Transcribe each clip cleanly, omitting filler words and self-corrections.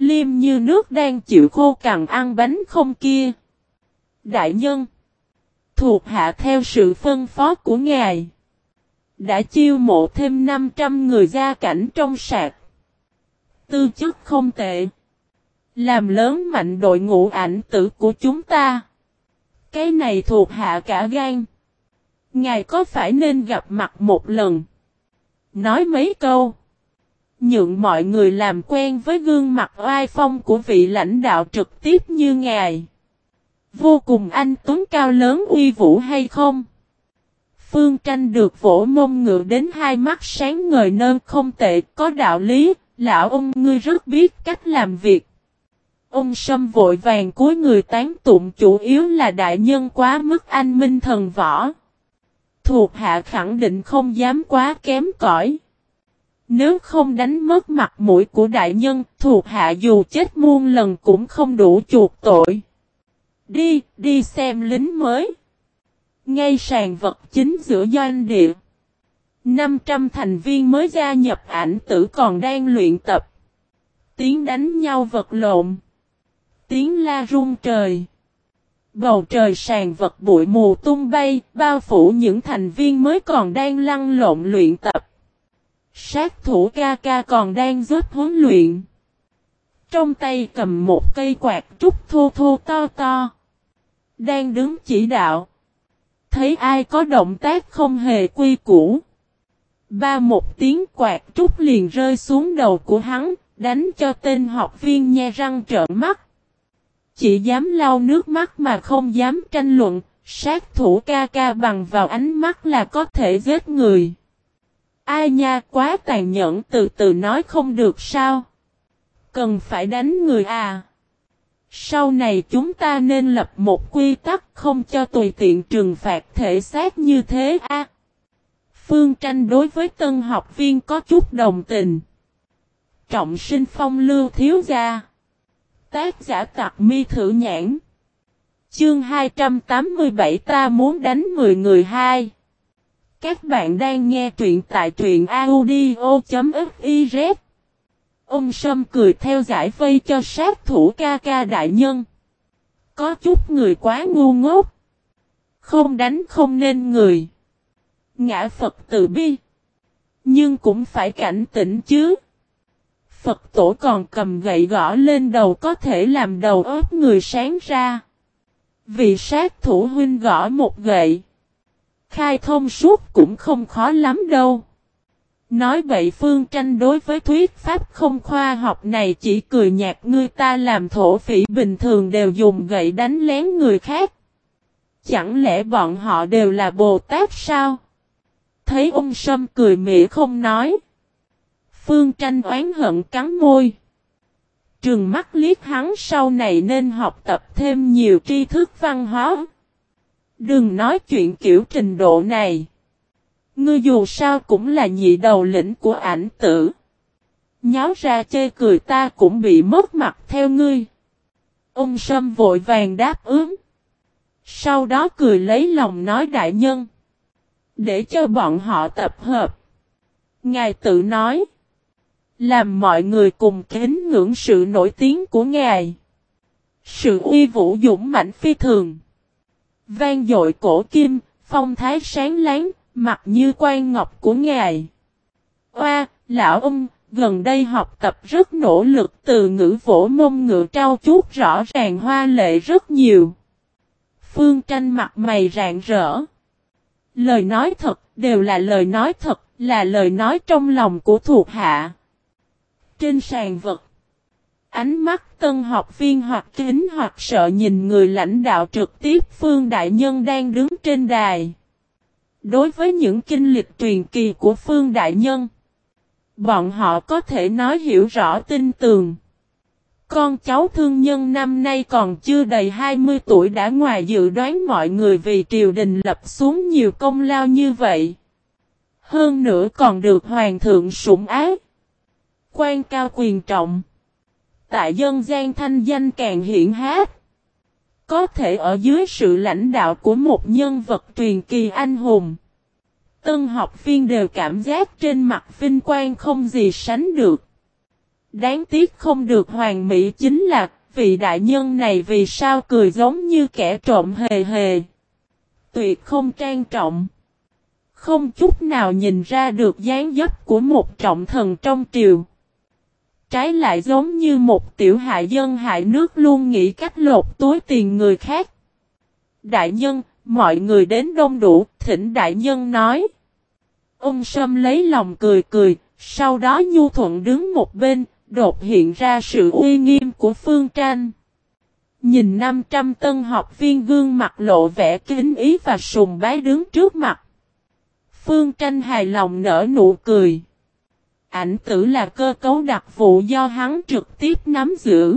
liêm như nước đang chịu khô cằn ăn bánh không kia. Đại nhân, thuộc hạ theo sự phân phó của ngài, đã chiêu mộ thêm 500 người gia cảnh trong sạc. Tư chất không tệ, làm lớn mạnh đội ngũ ảnh tử của chúng ta. Cái này thuộc hạ cả gan. Ngài có phải nên gặp mặt một lần, nói mấy câu, nhượng mọi người làm quen với gương mặt oai phong của vị lãnh đạo trực tiếp như ngài, vô cùng anh tuấn cao lớn uy vũ hay không? Phương Tranh được vỗ mông ngựa đến hai mắt sáng ngời nơn không tệ, có đạo lý, lão ông ngươi rất biết cách làm việc. Ông Sâm vội vàng cúi người tán tụng, chủ yếu là đại nhân quá mức anh minh thần võ. Thuộc hạ khẳng định không dám quá kém cỏi. Nếu không đánh mất mặt mũi của đại nhân, thuộc hạ dù chết muôn lần cũng không đủ chuộc tội. Đi xem lính mới. Ngay sàn vật chính giữa doanh địa, 500 thành viên mới gia nhập ảnh tử còn đang luyện tập. Tiếng đánh nhau vật lộn, tiếng la rung trời. Bầu trời sàn vật bụi mù tung bay, bao phủ những thành viên mới còn đang lăn lộn luyện tập. Sát thủ ca ca còn đang giúp huấn luyện. Trong tay cầm một cây quạt trúc thô thô to to, đang đứng chỉ đạo. Thấy ai có động tác không hề quy củ, ba một tiếng quạt trúc liền rơi xuống đầu của hắn, đánh cho tên học viên nhe răng trợn mắt. Chỉ dám lau nước mắt mà không dám tranh luận, sát thủ ca ca bằng vào ánh mắt là có thể giết người. Ai nha, quá tàn nhẫn, từ từ nói không được sao? Cần phải đánh người à? Sau này chúng ta nên lập một quy tắc không cho tùy tiện trừng phạt thể xác như thế a. Phương Tranh đối với tân học viên có chút đồng tình. Trọng sinh phong lưu thiếu gia. Tác giả Tặc Mi Thử Nhãn. Chương 287 ta muốn đánh 10 người 2. Các bạn đang nghe truyện tại truyện audio.fiz. Ông Sâm cười theo giải vây cho sát thủ ca ca đại nhân. Có chút người quá ngu ngốc. Không đánh không nên người. Ngã Phật từ bi. Nhưng cũng phải cảnh tỉnh chứ. Phật tổ còn cầm gậy gõ lên đầu có thể làm đầu óc người sáng ra. Vì sát thủ huynh gõ một gậy, khai thông suốt cũng không khó lắm đâu. Nói vậy Phương Tranh đối với thuyết pháp không khoa học này chỉ cười nhạt, người ta làm thổ phỉ bình thường đều dùng gậy đánh lén người khác. Chẳng lẽ bọn họ đều là Bồ Tát sao? Thấy ông Sâm cười mỉa không nói. Phương Tranh oán hận cắn môi. Trừng mắt liếc hắn, sau này nên học tập thêm nhiều tri thức văn hóa. Đừng nói chuyện kiểu trình độ này. Ngươi dù sao cũng là nhị đầu lĩnh của ảnh tử. Nháo ra chê cười ta cũng bị mất mặt theo ngươi. Ông Sâm vội vàng đáp ứng. Sau đó cười lấy lòng nói đại nhân. Để cho bọn họ tập hợp. Ngài tự nói. Làm mọi người cùng kính ngưỡng sự nổi tiếng của ngài. Sự uy vũ dũng mãnh phi thường. Vang dội cổ kim, phong thái sáng láng, mặt như quan ngọc của ngài. Oa, lão ông, gần đây học tập rất nỗ lực, từ ngữ vỗ mông ngựa trao chuốt rõ ràng hoa lệ rất nhiều. Phương Tranh mặt mày rạng rỡ. Lời nói thật, đều là lời nói thật, là lời nói trong lòng của thuộc hạ. Trên sàn vật, ánh mắt tân học viên hoặc kính hoặc sợ nhìn người lãnh đạo trực tiếp Phương Đại Nhân đang đứng trên đài. Đối với những kinh lịch truyền kỳ của Phương Đại Nhân, bọn họ có thể nói hiểu rõ tin tường. Con cháu thương nhân năm nay còn chưa đầy 20 tuổi đã ngoài dự đoán mọi người vì triều đình lập xuống nhiều công lao như vậy. Hơn nữa còn được hoàng thượng sủng ái. Quan cao quyền trọng. Tại dân gian thanh danh càng hiển hách. Có thể ở dưới sự lãnh đạo của một nhân vật truyền kỳ anh hùng. Tân học viên đều cảm giác trên mặt vinh quang không gì sánh được. Đáng tiếc không được hoàn mỹ chính là, vị đại nhân này vì sao cười giống như kẻ trộm hề hề. Tuyệt không trang trọng. Không chút nào nhìn ra được dáng dấp của một trọng thần trong triều. Trái lại giống như một tiểu hại dân hại nước luôn nghĩ cách lột túi tiền người khác. Đại nhân, mọi người đến đông đủ, thỉnh đại nhân nói. Ông Sâm lấy lòng cười cười, sau đó nhu thuận đứng một bên, đột hiện ra sự uy nghiêm của Phương Tranh. Nhìn 500 tân học viên gương mặt lộ vẻ kính ý và sùng bái đứng trước mặt. Phương Tranh hài lòng nở nụ cười. Ảnh tử là cơ cấu đặc vụ do hắn trực tiếp nắm giữ.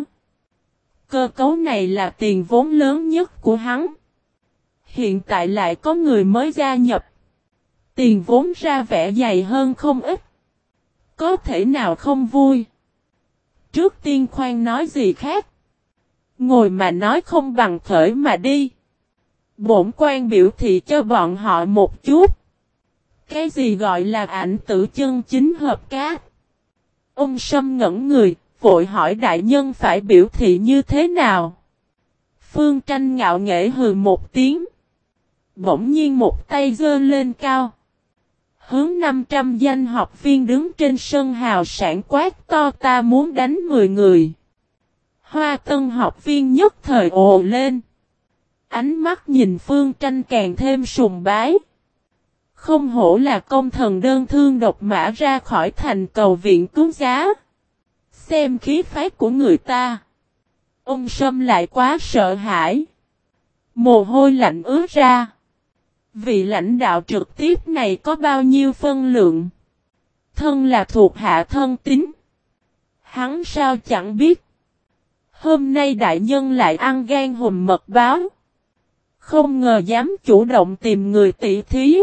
Cơ cấu này là tiền vốn lớn nhất của hắn. Hiện tại lại có người mới gia nhập. Tiền vốn ra vẻ dày hơn không ít. Có thể nào không vui? Trước tiên khoan nói gì khác. Ngồi mà nói không bằng khởi mà đi. Bổn quan biểu thị cho bọn họ một chút. Cái gì gọi là ảnh tử chân chính hợp cát? Ông Sâm ngẩn người, vội hỏi đại nhân phải biểu thị như thế nào? Phương Tranh ngạo nghễ hừ một tiếng. Bỗng nhiên một tay giơ lên cao. Hướng 500 danh học viên đứng trên sân hào sản quát to ta muốn đánh 10 người. Hoa tân học viên nhất thời ồ lên. Ánh mắt nhìn Phương Tranh càng thêm sùng bái. Không hổ là công thần đơn thương độc mã ra khỏi thành cầu viện cứu giá. Xem khí phách của người ta. Ông Sâm lại quá sợ hãi. Mồ hôi lạnh ứa ra. Vị lãnh đạo trực tiếp này có bao nhiêu phân lượng? Thân là thuộc hạ thân tín. Hắn sao chẳng biết. Hôm nay đại nhân lại ăn gan hùm mật báo. Không ngờ dám chủ động tìm người tỷ thí.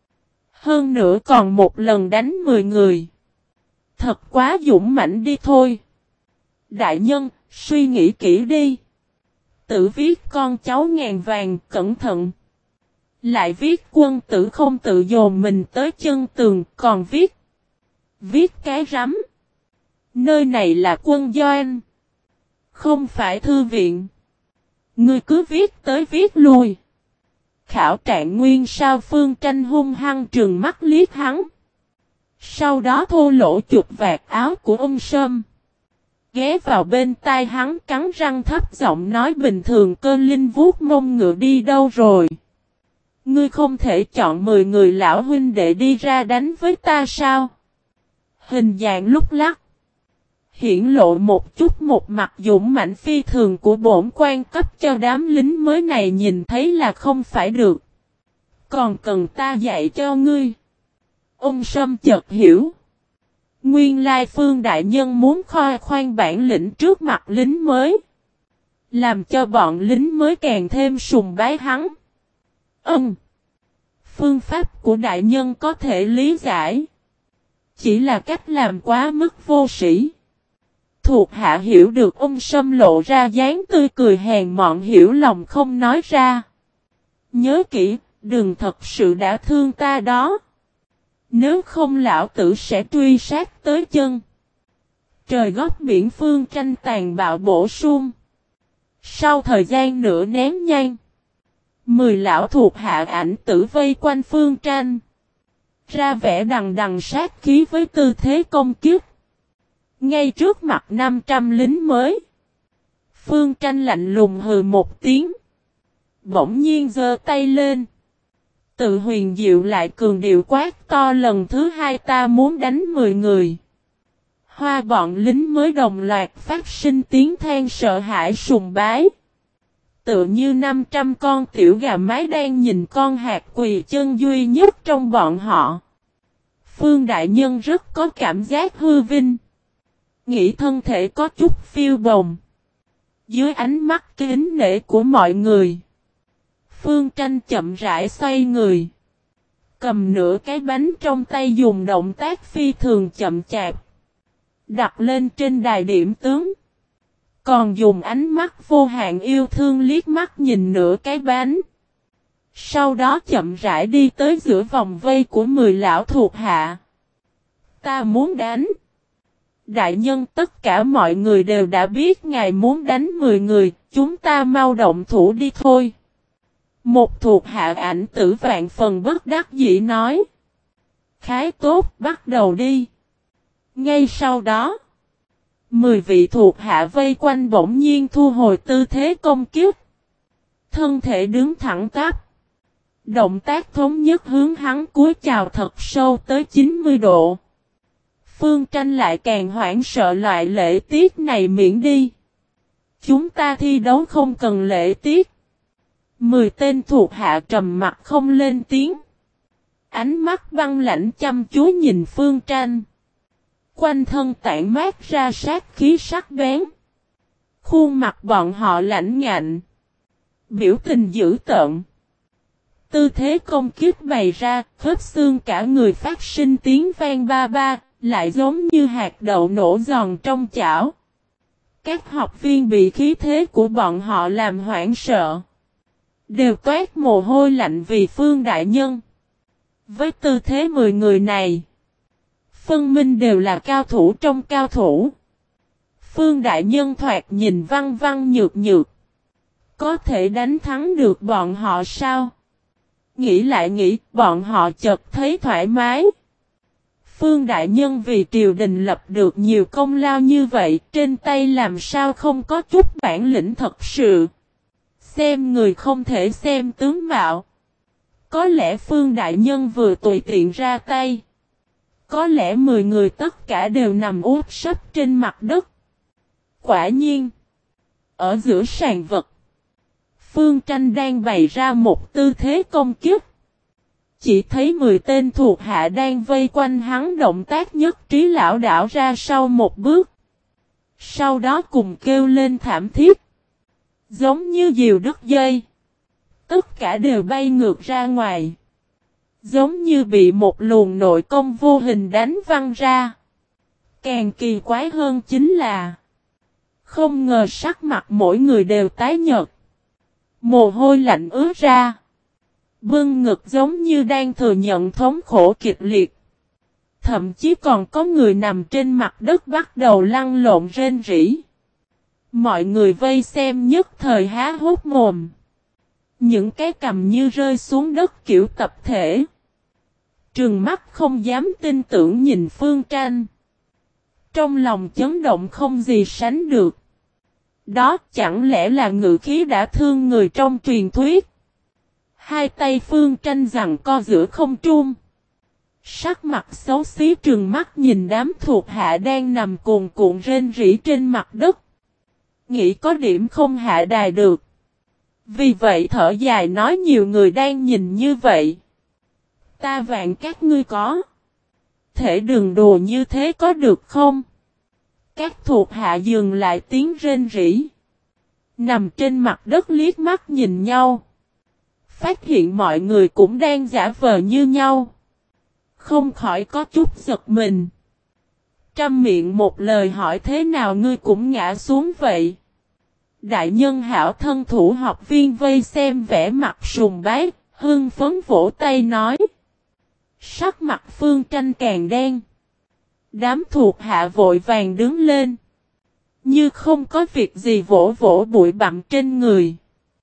Hơn nữa còn một lần đánh 10 người. Thật quá dũng mãnh đi thôi. Đại nhân, suy nghĩ kỹ đi. Tự viết con cháu ngàn vàng, cẩn thận. Lại viết quân tử không tự dồn mình tới chân tường, còn viết cái rắm. Nơi này là quân doanh. Không phải thư viện. Ngươi cứ viết tới viết lui. Khảo trạng nguyên sao Phương Tranh hung hăng trừng mắt liếc hắn. Sau đó thô lỗ chụp vạt áo của ông Sâm. Ghé vào bên tai hắn cắn răng thấp giọng nói bình thường Cơ Linh vuốt mông ngựa đi đâu rồi. Ngươi không thể chọn 10 người lão huynh đệ đi ra đánh với ta sao? Hình dạng lúc lắc. Hiển lộ một chút một mặt dũng mãnh phi thường của bổn quan cấp cho đám lính mới này nhìn thấy là không phải được. Còn cần ta dạy cho ngươi. Ông Sâm chợt hiểu. Nguyên lai Phương đại nhân muốn khoe khoang bản lĩnh trước mặt lính mới. Làm cho bọn lính mới càng thêm sùng bái hắn. Phương pháp của đại nhân có thể lý giải. Chỉ là cách làm quá mức vô sĩ. Thuộc hạ hiểu được ông Sâm lộ ra dáng tươi cười hèn mọn hiểu lòng không nói ra. Nhớ kỹ, đừng thật sự đã thương ta đó. Nếu không lão tử sẽ truy sát tới chân. Trời góc biển Phương Tranh tàn bạo bổ sung. Sau thời gian nửa nén nhang. 10 lão thuộc hạ ảnh tử vây quanh Phương Tranh. Ra vẻ đằng đằng sát khí với tư thế công kiếp. Ngay trước mặt 500 lính mới. Phương Tranh lạnh lùng hừ một tiếng. Bỗng nhiên giơ tay lên. Tự huyền diệu lại cường điệu quát to lần thứ 2 ta muốn đánh 10 người. Hoa bọn lính mới đồng loạt phát sinh tiếng than sợ hãi sùng bái. Tựa như 500 con tiểu gà mái đang nhìn con hạt quỳ chân duy nhất trong bọn họ. Phương đại nhân rất có cảm giác hư vinh. Nghĩ thân thể có chút phiêu bồng. Dưới ánh mắt kính nể của mọi người. Phương Tranh chậm rãi xoay người. Cầm nửa cái bánh trong tay dùng động tác phi thường chậm chạp. Đặt lên trên đài điểm tướng. Còn dùng ánh mắt vô hạn yêu thương liếc mắt nhìn nửa cái bánh. Sau đó chậm rãi đi tới giữa vòng vây của 10 lão thuộc hạ. Ta muốn đánh. Đại nhân, tất cả mọi người đều đã biết ngài muốn đánh 10 người, chúng ta mau động thủ đi thôi. Một thuộc hạ Ảnh Tử vạn phần bất đắc dĩ nói. Khá tốt, bắt đầu đi. Ngay sau đó, 10 vị thuộc hạ vây quanh bỗng nhiên thu hồi tư thế công kích. Thân thể đứng thẳng tắp. Động tác thống nhất hướng hắn cúi chào thật sâu tới 90 độ. Phương Tranh lại càng hoảng sợ loại lễ tiết này miễn đi. Chúng ta thi đấu không cần lễ tiết. 10 tên thuộc hạ trầm mặt không lên tiếng. Ánh mắt băng lãnh chăm chú nhìn Phương Tranh. Quanh thân tản mát ra sát khí sắc bén. Khuôn mặt bọn họ lãnh ngạnh. Biểu tình dữ tợn. Tư thế công kích bày ra, khớp xương cả người phát sinh tiếng vang ba ba, lại giống như hạt đậu nổ giòn trong chảo. Các học viên bị khí thế của bọn họ làm hoảng sợ. Đều toát mồ hôi lạnh vì Phương đại nhân. Với tư thế 10 người này, phân minh đều là cao thủ trong cao thủ. Phương đại nhân thoạt nhìn văn văn nhược nhược. Có thể đánh thắng được bọn họ sao? Nghĩ lại nghĩ, bọn họ chợt thấy thoải mái. Phương đại nhân vì triều đình lập được nhiều công lao như vậy, trên tay làm sao không có chút bản lĩnh thật sự. Xem người không thể xem tướng mạo. Có lẽ Phương đại nhân vừa tùy tiện ra tay. Có lẽ 10 người tất cả đều nằm úp sấp trên mặt đất. Quả nhiên, ở giữa sàn vật, Phương Tranh đang bày ra một tư thế công kích. Chỉ thấy 10 tên thuộc hạ đang vây quanh hắn, động tác nhất trí lão đảo ra sau một bước. Sau đó cùng kêu lên thảm thiết. Giống như diều đứt dây. Tất cả đều bay ngược ra ngoài. Giống như bị một luồng nội công vô hình đánh văng ra. Càng kỳ quái hơn chính là không ngờ sắc mặt mỗi người đều tái nhợt. Mồ hôi lạnh ứa ra. Bưng ngực giống như đang thừa nhận thống khổ kịch liệt. Thậm chí còn có người nằm trên mặt đất bắt đầu lăn lộn rên rỉ. Mọi người vây xem nhất thời há hốc mồm. Những cái cằm như rơi xuống đất kiểu tập thể. Trừng mắt không dám tin tưởng nhìn Phương Tranh. Trong lòng chấn động không gì sánh được. Đó chẳng lẽ là ngự khí đã thương người trong truyền thuyết. Hai tay Phương Tranh giằng co giữa không trung. Sắc mặt xấu xí trừng mắt nhìn đám thuộc hạ đang nằm cuồn cuộn rên rỉ trên mặt đất. Nghĩ có điểm không hạ đài được. Vì vậy thở dài nói nhiều người đang nhìn như vậy. Ta vạn các ngươi có. Thể đừng đùa như thế có được không? Các thuộc hạ dừng lại tiếng rên rỉ. Nằm trên mặt đất liếc mắt nhìn nhau. Phát hiện mọi người cũng đang giả vờ như nhau. Không khỏi có chút giật mình. Trăm miệng một lời hỏi thế nào ngươi cũng ngã xuống vậy. Đại nhân hảo thân thủ học viên vây xem vẻ mặt sùng bái, hưng phấn vỗ tay nói. Sắc mặt Phương Tranh càng đen. Đám thuộc hạ vội vàng đứng lên. Như không có việc gì vỗ vỗ bụi bặm trên người.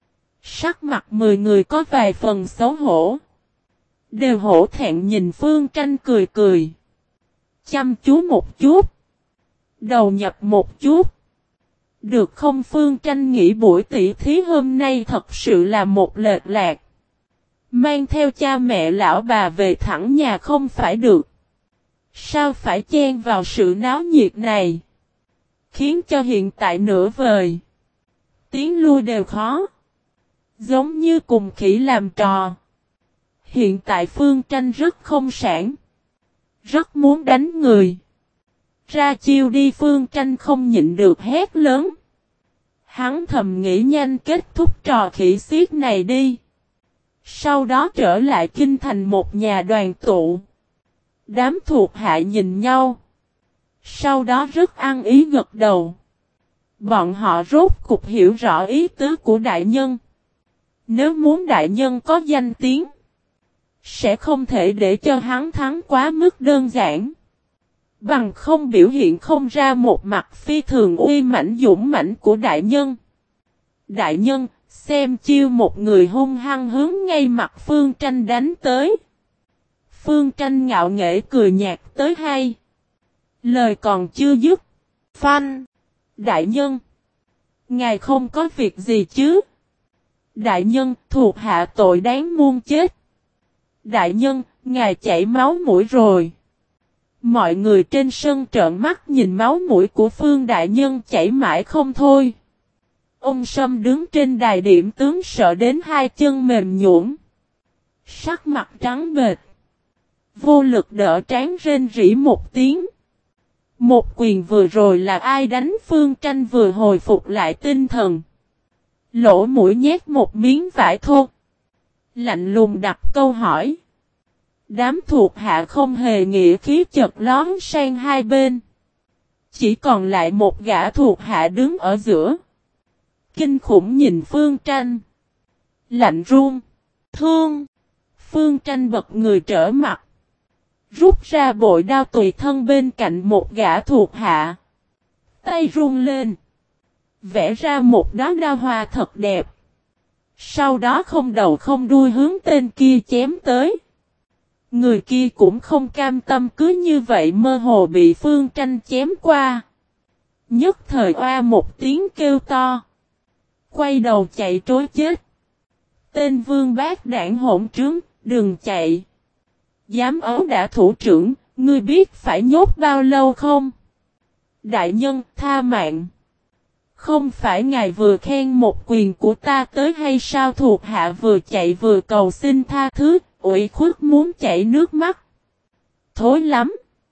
Sắc mặt 10 người có vài phần xấu hổ. Đều hổ thẹn nhìn Phương Tranh cười cười. Chăm chú một chút. Đầu nhập một chút. Được không? Phương Tranh nghĩ buổi tỉ thí hôm nay thật sự là một lệch lạc. Mang theo cha mẹ lão bà về thẳng nhà không phải được. Sao phải chen vào sự náo nhiệt này? Khiến cho hiện tại nửa vời. Tiến lui đều khó. Giống như cùng khỉ làm trò. Hiện tại Phương Tranh rất không sảng. Rất muốn đánh người. Ra chiêu đi, Phương Tranh không nhịn được hét lớn. Hắn thầm nghĩ nhanh kết thúc trò khỉ xiết này đi. Sau đó trở lại kinh thành một nhà đoàn tụ. Đám thuộc hạ nhìn nhau. Sau đó rất ăn ý gật đầu. Bọn họ rốt cục hiểu rõ ý tứ của đại nhân. Nếu muốn đại nhân có danh tiếng, sẽ không thể để cho hắn thắng quá mức đơn giản. Bằng không biểu hiện không ra một mặt phi thường uy mãnh dũng mãnh của đại nhân. Đại nhân, xem chiêu một người hung hăng hướng ngay mặt Phương Tranh đánh tới. Phương Tranh ngạo nghễ cười nhạt tới hay. Lời còn chưa dứt. Phanh. Đại nhân. Ngài không có việc gì chứ? Đại nhân, thuộc hạ tội đáng muôn chết. Đại nhân, ngài chảy máu mũi rồi. Mọi người trên sân trợn mắt nhìn máu mũi của Phương đại nhân chảy mãi không thôi. Ông Sâm đứng trên đài điểm tướng sợ đến hai chân mềm nhũn. Sắc mặt trắng bệch. Vô lực đỡ trán rên rỉ một tiếng. Một quyền vừa rồi là ai đánh Phương Tranh vừa hồi phục lại tinh thần. Lỗ mũi nhét một miếng vải thô. Lạnh lùng đặt câu hỏi. Đám thuộc hạ không hề nghĩa khí chợt lón sang hai bên. Chỉ còn lại một gã thuộc hạ đứng ở giữa. Kinh khủng nhìn Phương Tranh. Lạnh run. Thương. Phương Tranh bật người trở mặt. Rút ra bội đao tùy thân bên cạnh một gã thuộc hạ. Tay run lên. Vẽ ra một đóa đao hoa thật đẹp. Sau đó không đầu không đuôi hướng tên kia chém tới. Người kia cũng không cam tâm cứ như vậy mơ hồ bị Phương Tranh chém qua. Nhất thời oa một tiếng kêu to. Quay đầu chạy trối chết. Tên vương bác đảng hỗn trướng, đừng chạy. Dám ấu đã thủ trưởng, ngươi biết phải nhốt bao lâu không? Đại nhân, tha mạng. Không phải ngài vừa khen một quyền của ta tới hay sao? Thuộc hạ vừa chạy vừa cầu xin tha thứ, ủy khuất muốn chảy nước mắt. Thối lắm.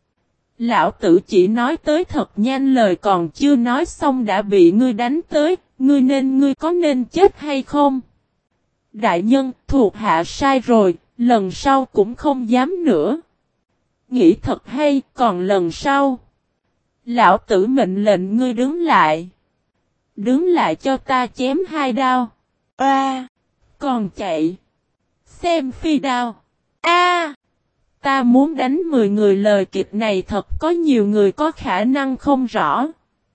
Lão tử chỉ nói tới thật nhanh, lời còn chưa nói xong đã bị ngươi đánh tới, ngươi có nên chết hay không? Đại nhân, thuộc hạ sai rồi, lần sau cũng không dám nữa. Nghĩ thật hay, còn lần sau. Lão tử mệnh lệnh ngươi đứng lại. Đứng lại cho ta chém hai đao. Còn chạy. Xem phi đao. Ta muốn đánh 10 người, lời kịch này thật có nhiều người có khả năng không rõ.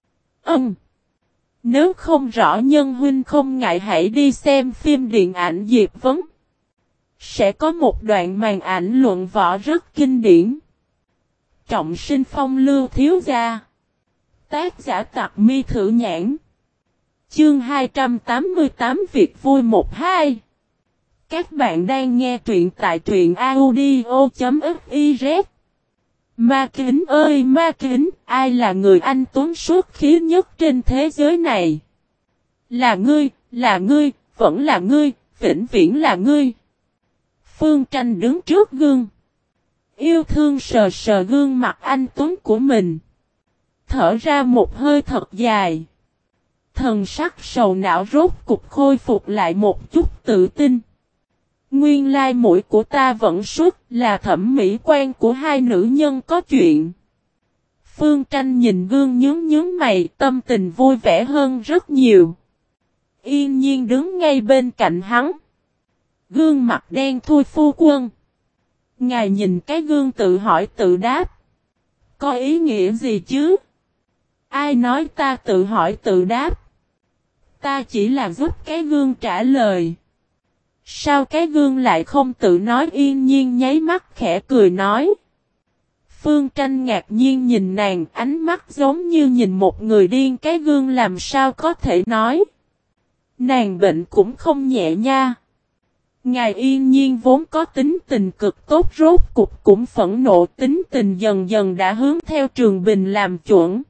Nếu không rõ nhân huynh không ngại hãy đi xem phim điện ảnh Diệp Vấn. Sẽ có một đoạn màn ảnh luận võ rất kinh điển. Trọng sinh phong lưu thiếu gia. Tác giả Tặc Mi Thử Nhãn. Chương 288 Việc vui 1-2. Các bạn đang nghe truyện tại truyện audio.fiz. Ma Kính ơi Ma Kính, ai là người anh tuấn xuất khí nhất trên thế giới này? Là ngươi, vẫn là ngươi, vĩnh viễn là ngươi. Phương Tranh đứng trước gương. Yêu thương sờ sờ gương mặt anh tuấn của mình. Thở ra một hơi thật dài. Thần sắc sầu não rốt cục khôi phục lại một chút tự tin. Nguyên lai mũi của ta vẫn suốt, là thẩm mỹ quan của hai nữ nhân có chuyện. Phương Tranh nhìn gương nhướng mày, tâm tình vui vẻ hơn rất nhiều. Yên nhiên đứng ngay bên cạnh hắn. Gương mặt đen thui phu quân. Ngài nhìn cái gương tự hỏi tự đáp. Có ý nghĩa gì chứ? Ai nói ta tự hỏi tự đáp? Ta chỉ là giúp cái gương trả lời. Sao cái gương lại không tự nói? Yên nhiên nháy mắt khẽ cười nói. Phương Tranh ngạc nhiên nhìn nàng, ánh mắt giống như nhìn một người điên. Cái gương làm sao có thể nói? Nàng bệnh cũng không nhẹ nha. Ngài Yên nhiên vốn có tính tình cực tốt, rốt cục cũng phẫn nộ, tính tình dần dần đã hướng theo Trường Bình làm chuẩn.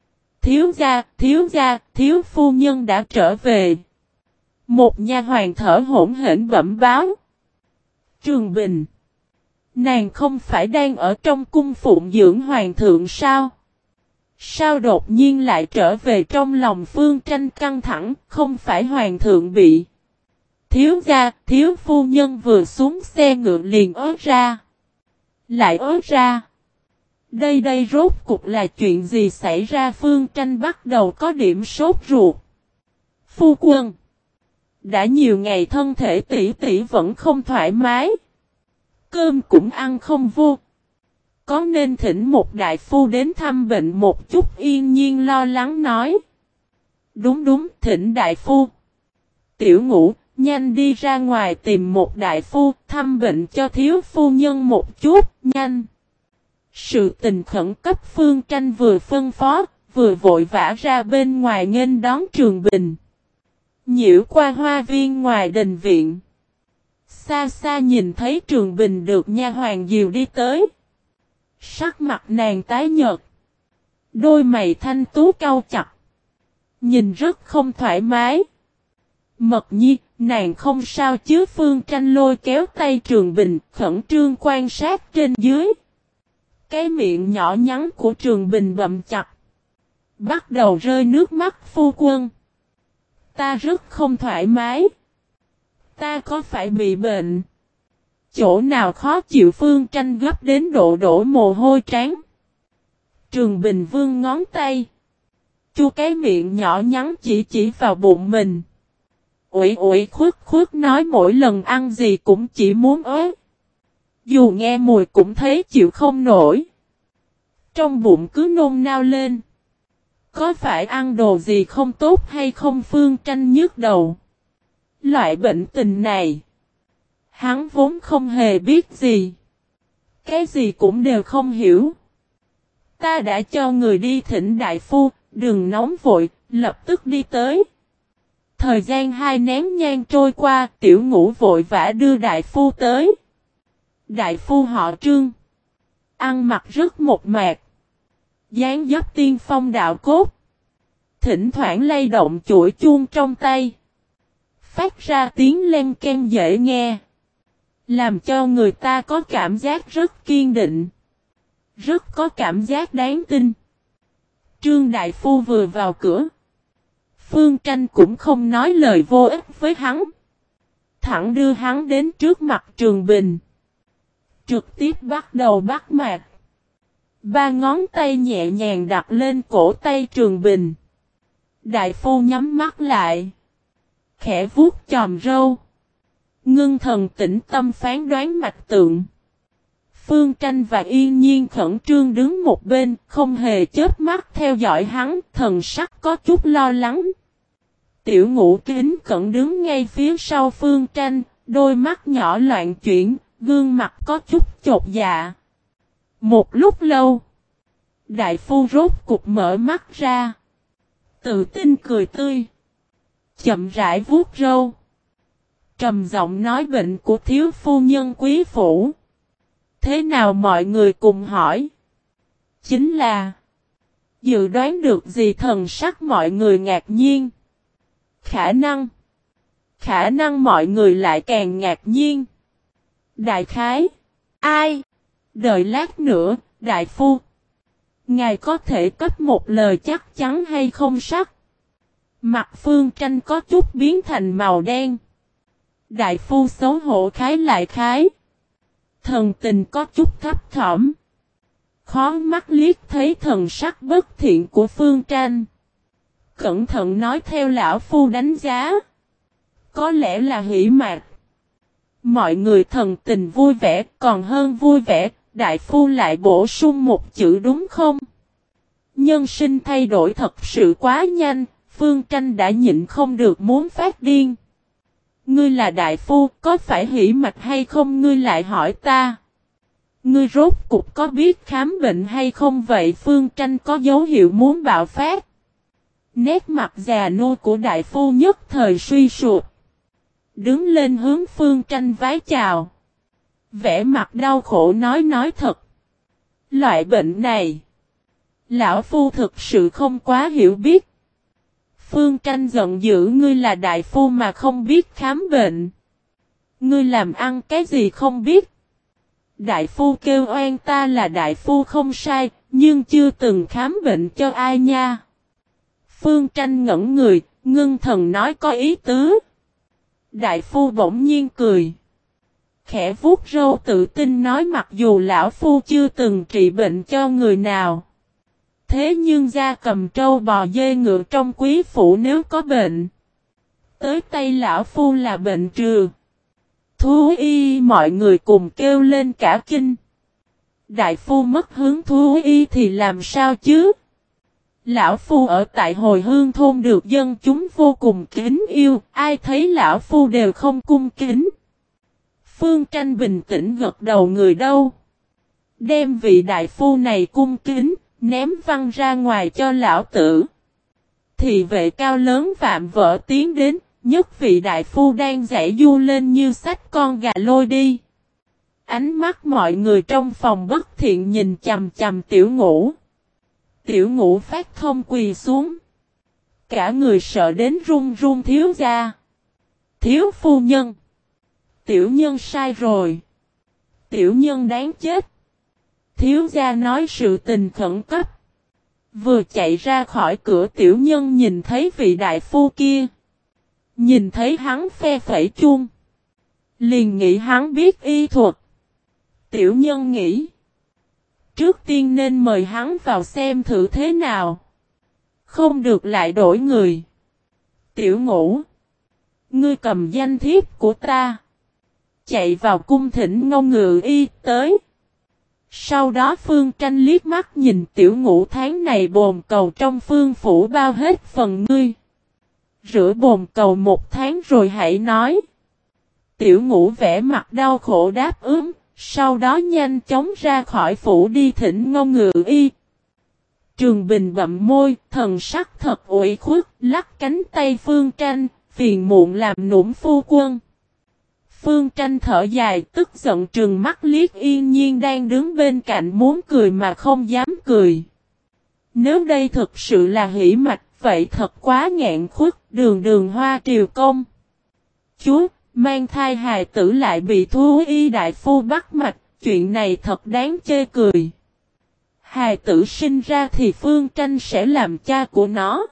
Thiếu phu nhân đã trở về. Một nha hoàn thở hổn hển bẩm báo. Trường Bình. Nàng không phải đang ở trong cung phụng dưỡng hoàng thượng sao? Sao đột nhiên lại trở về? Trong lòng Phương Tranh căng thẳng, không phải hoàng thượng bị. Thiếu phu nhân vừa xuống xe ngựa liền ớt ra. Lại ớt ra. Đây rốt cục là chuyện gì xảy ra? Phương Tranh bắt đầu có điểm sốt ruột. Phu quân. Đã nhiều ngày thân thể tỷ tỷ vẫn không thoải mái. Cơm cũng ăn không vô. có nên thỉnh một đại phu đến thăm bệnh một chút? Yên Nhiên lo lắng nói. Đúng, thỉnh đại phu. Tiểu Ngũ, nhanh đi ra ngoài tìm một đại phu, thăm bệnh cho thiếu phu nhân một chút, nhanh. Sự tình khẩn cấp Phương Tranh vừa phân phó, vừa vội vã ra bên ngoài nghênh đón Trường Bình. Nhiễu qua hoa viên ngoài đình viện. Xa xa nhìn thấy Trường Bình được nha hoàn dìu đi tới. Sắc mặt nàng tái nhợt. Đôi mày thanh tú cau chặt. Nhìn rất không thoải mái. Mật Nhi, nàng không sao chứ? Phương Tranh lôi kéo tay Trường Bình, khẩn trương quan sát trên dưới. Cái miệng nhỏ nhắn của Trường Bình bậm chặt. Bắt đầu rơi nước mắt. Phu quân. Ta rất không thoải mái. Ta có phải bị bệnh? Chỗ nào khó chịu? Phương Tranh gấp đến độ đổ mồ hôi trán. Trường Bình vương ngón tay. Chu cái miệng nhỏ nhắn chỉ vào bụng mình. Ủy khuất nói mỗi lần ăn gì cũng chỉ muốn ớt. Dù nghe mùi cũng thấy chịu không nổi. Trong bụng cứ nôn nao lên. Có phải ăn đồ gì không tốt hay không? Phương Tranh nhức đầu. Loại bệnh tình này. Hắn vốn không hề biết gì. Cái gì cũng đều không hiểu. Ta đã cho người đi thỉnh đại phu, đừng nóng vội, lập tức đi tới. Thời gian 2 nén nhang trôi qua, Tiểu Ngũ vội vã đưa đại phu tới. Đại phu họ Trương. Ăn mặc rất mộc mạc. Dáng dấp tiên phong đạo cốt. Thỉnh thoảng lay động chuỗi chuông trong tay. Phát ra tiếng len ken dễ nghe. Làm cho người ta có cảm giác rất kiên định. Rất có cảm giác đáng tin. Trương đại phu vừa vào cửa. Phương Tranh cũng không nói lời vô ích với hắn. Thẳng đưa hắn đến trước mặt Trường Bình. Trực tiếp bắt đầu bắt mạch. 3 ngón tay nhẹ nhàng đặt lên cổ tay Trường Bình. Đại phu nhắm mắt lại. Khẽ vuốt chòm râu. Ngưng thần tĩnh tâm phán đoán mạch tượng. Phương Tranh và Yên Nhiên khẩn trương đứng một bên, không hề chớp mắt theo dõi hắn, thần sắc có chút lo lắng. Tiểu Ngũ kính cẩn đứng ngay phía sau Phương Tranh, đôi mắt nhỏ loạn chuyển, gương mặt có chút chột dạ. Một lúc lâu, đại phu rốt cục mở mắt ra. Tự tin cười tươi. Chậm rãi vuốt râu. Trầm giọng nói bệnh của thiếu phu nhân quý phủ. Thế nào mọi người cùng hỏi. Chính là. Dự đoán được gì? Thần sắc mọi người ngạc nhiên. Khả năng mọi người lại càng ngạc nhiên. Đại khái. Ai? Đợi lát nữa, đại phu. Ngài có thể cấp một lời chắc chắn hay không? Sắc mặt Phương Tranh có chút biến thành màu đen. Đại phu xấu hổ khái lại khái. Thần tình có chút thấp thỏm. Khó mắt liếc thấy thần sắc bất thiện của Phương Tranh. Cẩn thận nói theo lão phu đánh giá. Có lẽ là hỉ mạc. Mọi người thần tình vui vẻ, còn hơn vui vẻ, đại phu lại bổ sung một chữ đúng không? Nhân sinh thay đổi thật sự quá nhanh, Phương Tranh đã nhịn không được muốn phát điên. Ngươi là đại phu, có phải hỉ mạch hay không? Ngươi lại hỏi ta. Ngươi rốt cục có biết khám bệnh hay không vậy? Phương Tranh có dấu hiệu muốn bạo phát. Nét mặt già nua của đại phu nhất thời suy sụp. Đứng lên hướng Phương Tranh vái chào. Vẻ mặt đau khổ nói thật. Loại bệnh này. Lão phu thực sự không quá hiểu biết. Phương Tranh giận dữ. Ngươi là đại phu mà không biết khám bệnh. Ngươi làm ăn cái gì không biết. Đại phu kêu oan ta là đại phu không sai, nhưng chưa từng khám bệnh cho ai nha. Phương Tranh ngẩn người, ngưng thần nói có ý tứ. Đại phu bỗng nhiên cười. Khẽ vuốt râu tự tin nói mặc dù lão phu chưa từng trị bệnh cho người nào. Thế nhưng gia cầm trâu bò dê ngựa trong quý phủ nếu có bệnh. Tới tay lão phu là bệnh trừ. Thú y mọi người cùng kêu lên cả kinh. Đại phu mất hứng thú y thì làm sao chứ? Lão phu ở tại hồi hương thôn được dân chúng vô cùng kính yêu, ai thấy lão phu đều không cung kính. Phương Tranh bình tĩnh gật đầu, người đâu? Đem vị đại phu này cung kính, ném văng ra ngoài cho lão tử. Thị vệ cao lớn vạm vỡ tiến đến, nhất vị đại phu đang giãy du lên như xách con gà lôi đi. Ánh mắt mọi người trong phòng bất thiện nhìn chằm chằm Tiểu Ngũ. Tiểu Ngũ phát thông quỳ xuống. Cả người sợ đến run run. Thiếu gia. Thiếu phu nhân. Tiểu nhân sai rồi. Tiểu nhân đáng chết. Thiếu gia nói sự tình khẩn cấp. Vừa chạy ra khỏi cửa, tiểu nhân nhìn thấy vị đại phu kia. Nhìn thấy hắn phe phẩy chuông. Liền nghĩ hắn biết y thuật. Tiểu nhân nghĩ. Trước tiên nên mời hắn vào xem thử thế nào. Không được lại đổi người. Tiểu Ngũ. Ngươi cầm danh thiếp của ta. Chạy vào cung thỉnh Ngô Ngự Y tới. Sau đó Phương Tranh liếc mắt nhìn Tiểu Ngũ, tháng này bồn cầu trong phương phủ bao hết phần ngươi. Rửa bồn cầu 1 tháng rồi hãy nói. Tiểu Ngũ vẻ mặt đau khổ đáp ứng. Sau đó nhanh chóng ra khỏi phủ đi thỉnh Ngô Ngự Y. Trường Bình bậm môi, thần sắc thật ủy khuất, lắc cánh tay Phương Tranh, phiền muộn làm nũng phu quân. Phương Tranh thở dài, tức giận trừng mắt liếc Yên Nhiên đang đứng bên cạnh muốn cười mà không dám cười. Nếu đây thực sự là hỉ mạch, vậy thật quá nghẹn khuất, đường đường Hoa Triều Công. Chú! Mang thai hài tử lại bị thú y đại phu bắt mạch, chuyện này thật đáng chê cười. Hài tử sinh ra thì Phương Tranh sẽ làm cha của nó.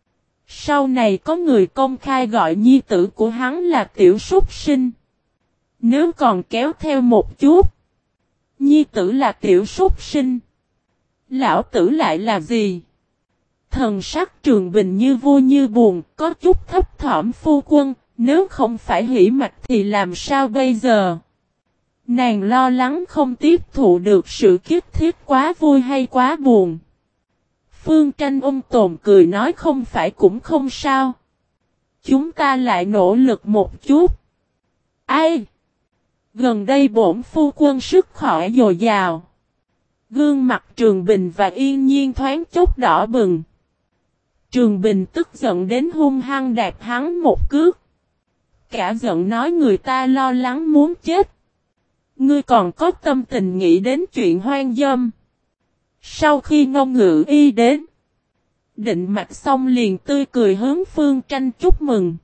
Sau này có người công khai gọi nhi tử của hắn là tiểu súc sinh. Nếu còn kéo theo một chút, nhi tử là tiểu súc sinh, lão tử lại là gì? Thần sắc Trường Bình như vui như buồn, có chút thấp thỏm. Phu quân. Nếu không phải hỉ mạch thì làm sao bây giờ? Nàng lo lắng không tiếp thụ được sự kiếp thiết quá vui hay quá buồn. Phương Tranh ôm tồn cười nói không phải cũng không sao. Chúng ta lại nỗ lực một chút. Ai? Gần đây bổn phu quân sức khỏe dồi dào. Gương mặt Trường Bình và Yên Nhiên thoáng chốc đỏ bừng. Trường Bình tức giận đến hung hăng đạp hắn một cước. Cả giận nói người ta lo lắng muốn chết. Ngươi còn có tâm tình nghĩ đến chuyện hoang dâm. Sau khi Ngô Ngự Y đến, định mạch xong liền tươi cười hướng Phương Tranh chúc mừng.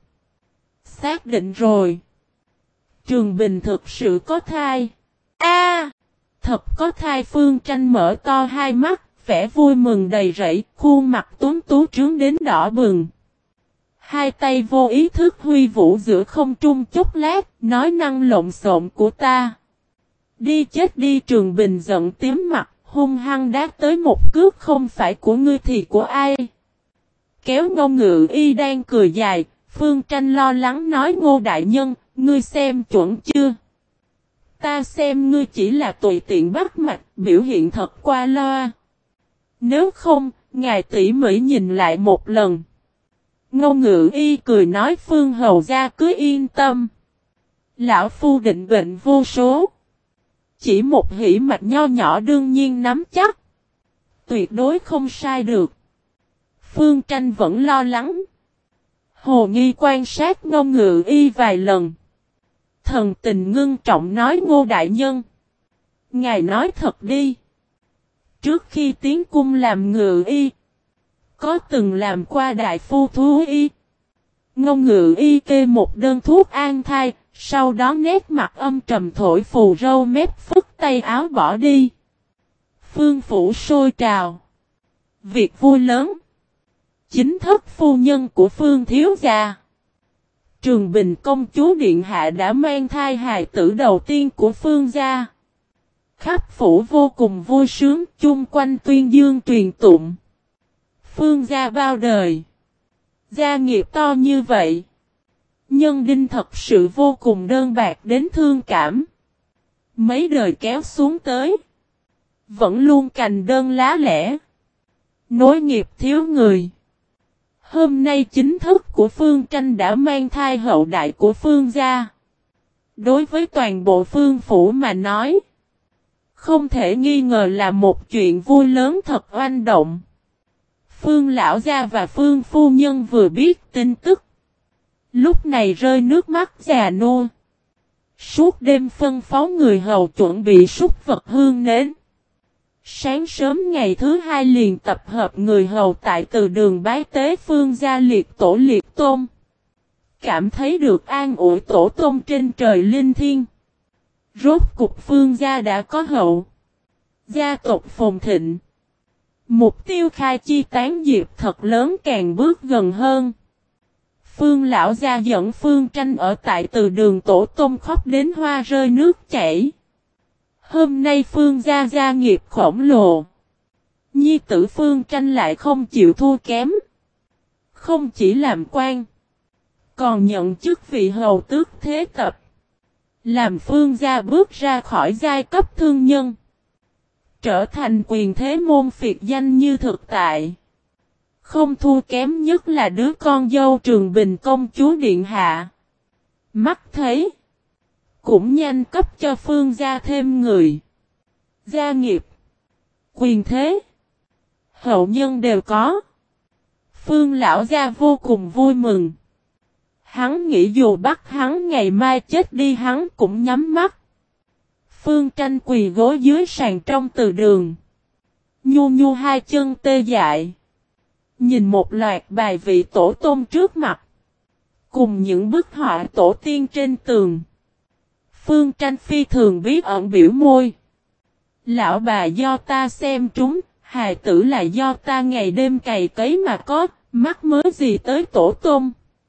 Xác định rồi. Trường Bình thực sự có thai. A, thật có thai. Phương Tranh mở to hai mắt, vẻ vui mừng đầy rẫy, khuôn mặt tuấn tú trướng đến đỏ bừng. Hai tay vô ý thức huy vũ giữa không trung chốc lát, nói năng lộn xộn của ta. Đi chết đi. Trường Bình giận tím mặt, hung hăng đá tới một cước. Không phải của ngươi thì của ai? Kéo Ngô Ngự Y đang cười dài, Phương Tranh lo lắng nói Ngô đại nhân, ngươi xem chuẩn chưa? Ta xem ngươi chỉ là tùy tiện bắt mạch, biểu hiện thật qua loa. Nếu không, ngài tỉ mỉ nhìn lại một lần. Ngô Ngự Y cười nói Phương hầu gia cứ yên tâm. Lão phu định bệnh vô số. Chỉ một hỉ mạch nho nhỏ đương nhiên nắm chắc. Tuyệt đối không sai được. Phương Tranh vẫn lo lắng. Hồ Nghi quan sát Ngô Ngự Y vài lần. Thần tình ngưng trọng nói Ngô đại nhân. Ngài nói thật đi. Trước khi tiến cung làm Ngự Y, có từng làm qua đại phu thú y? Ngô Ngự Y kê một đơn thuốc an thai, sau đó nét mặt âm trầm thổi phù râu mép phất tay áo bỏ đi. Phương phủ sôi trào. Việc vui lớn. Chính thất phu nhân của Phương thiếu gia, Trường Bình công chúa điện hạ đã mang thai hài tử đầu tiên của Phương gia. Khắp phủ vô cùng vui sướng, chung quanh tuyên dương truyền tụng. Phương gia bao đời. Gia nghiệp to như vậy. Nhân đinh thật sự vô cùng đơn bạc đến thương cảm. Mấy đời kéo xuống tới. Vẫn luôn cành đơn lá lẻ. Nối nghiệp thiếu người. Hôm nay chính thức của Phương Tranh đã mang thai hậu đại của Phương gia. Đối với toàn bộ Phương phủ mà nói, không thể nghi ngờ là một chuyện vui lớn thật oanh động. Phương lão gia và Phương phu nhân vừa biết tin tức, lúc này rơi nước mắt già nua. Suốt đêm phân phó người hầu chuẩn bị súc vật hương nến. Sáng sớm ngày thứ hai liền tập hợp người hầu tại từ đường bái tế Phương gia liệt tổ liệt tôn. Cảm thấy được an ủi tổ tôn trên trời linh thiêng. Rốt cục Phương gia đã có hậu. Gia tộc phồn thịnh. Mục tiêu khai chi tán diệp thật lớn càng bước gần hơn. Phương lão gia dẫn Phương Tranh ở tại từ đường tổ tôn khóc đến hoa rơi nước chảy. Hôm nay Phương gia gia nghiệp khổng lồ. Nhi tử Phương Tranh lại không chịu thua kém. Không chỉ làm quan, còn nhận chức vị hầu tước thế tập. Làm Phương gia bước ra khỏi giai cấp thương nhân. Trở thành quyền thế môn phiệt danh như thực tại. Không thua kém nhất là đứa con dâu Trường Bình công chúa điện hạ. Mắt thấy. Cũng nhanh cấp cho Phương gia thêm người. Gia nghiệp. Quyền thế. Hậu nhân đều có. Phương lão gia vô cùng vui mừng. Hắn nghĩ dù bắt hắn ngày mai chết đi hắn cũng nhắm mắt. Phương Tranh quỳ gối dưới sàn trong từ đường. Nhu nhu hai chân tê dại. Nhìn một loạt bài vị tổ tôn trước mặt. Cùng những bức họa tổ tiên trên tường. Phương Tranh phi thường bí ẩn biểu môi. Lão bà do ta xem trúng, hài tử là do ta ngày đêm cày cấy mà có, mắc mớ gì tới tổ tôn.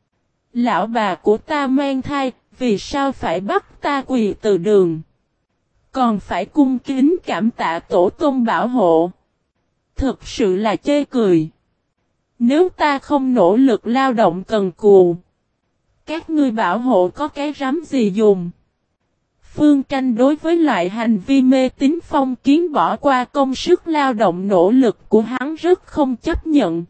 Lão bà của ta mang thai, vì sao phải bắt ta quỳ từ đường. Còn phải cung kính cảm tạ tổ tôn bảo hộ. Thực sự là chê cười. Nếu ta không nỗ lực lao động cần cù, các ngươi bảo hộ có cái rắm gì dùng. Phương Tranh đối với loại hành vi mê tín phong kiến bỏ qua công sức lao động nỗ lực của hắn rất không chấp nhận.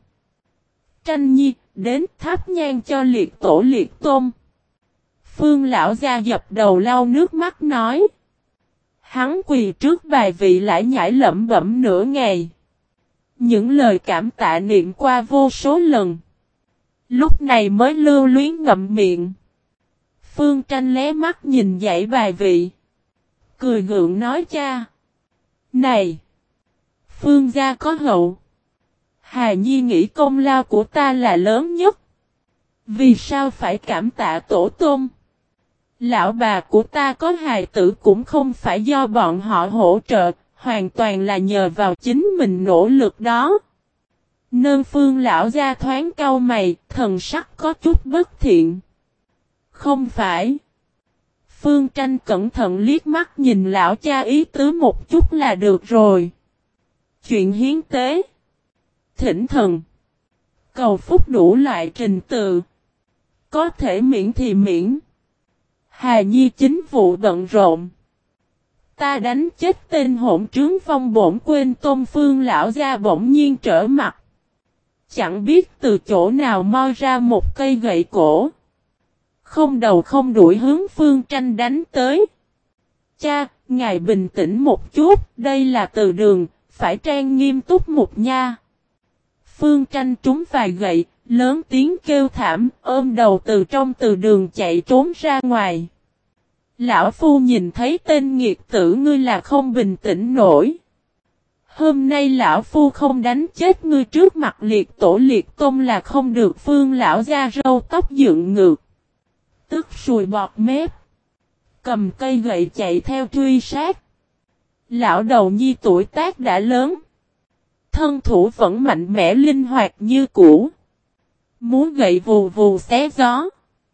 Tranh nhi, đến thắp nhang cho liệt tổ liệt tôn. Phương lão gia dập đầu lau nước mắt nói. Hắn quỳ trước bài vị lại nhảy lẩm bẩm nửa ngày. Những lời cảm tạ niệm qua vô số lần. Lúc này mới lưu luyến ngậm miệng. Phương Tranh lé mắt nhìn dãy bài vị. Cười gượng nói cha. Này! Phương gia có hậu. Hà Nhi nghĩ công lao của ta là lớn nhất. Vì sao phải cảm tạ tổ tôn? Lão bà của ta có hài tử cũng không phải do bọn họ hỗ trợ, hoàn toàn là nhờ vào chính mình nỗ lực đó. Nên Phương lão gia thoáng cau mày, thần sắc có chút bất thiện. Không phải. Phương Tranh cẩn thận liếc mắt nhìn lão cha ý tứ một chút là được rồi. Chuyện hiến tế. Thỉnh thần. Cầu phúc đủ loại trình tự. Có thể miễn thì miễn. Hà Nhi chính vụ bận rộn. Ta đánh chết tên hỗn trướng phong bổn quên tôn Phương lão gia bỗng nhiên trở mặt. Chẳng biết từ chỗ nào moi ra một cây gậy cổ. Không đầu không đuổi hướng Phương Tranh đánh tới. Cha, ngài bình tĩnh một chút, đây là từ đường, phải trang nghiêm túc một nha. Phương Tranh trúng vài gậy, lớn tiếng kêu thảm, ôm đầu từ trong từ đường chạy trốn ra ngoài. Lão phu nhìn thấy tên nghiệt tử ngươi là không bình tĩnh nổi. Hôm nay lão phu không đánh chết ngươi trước mặt liệt tổ liệt tôn là không được. Phương lão ra râu tóc dựng ngược. Tức sùi bọt mép. Cầm cây gậy chạy theo truy sát. Lão đầu nhi tuổi tác đã lớn. Thân thủ vẫn mạnh mẽ linh hoạt như cũ. Muốn gậy vù vù xé gió.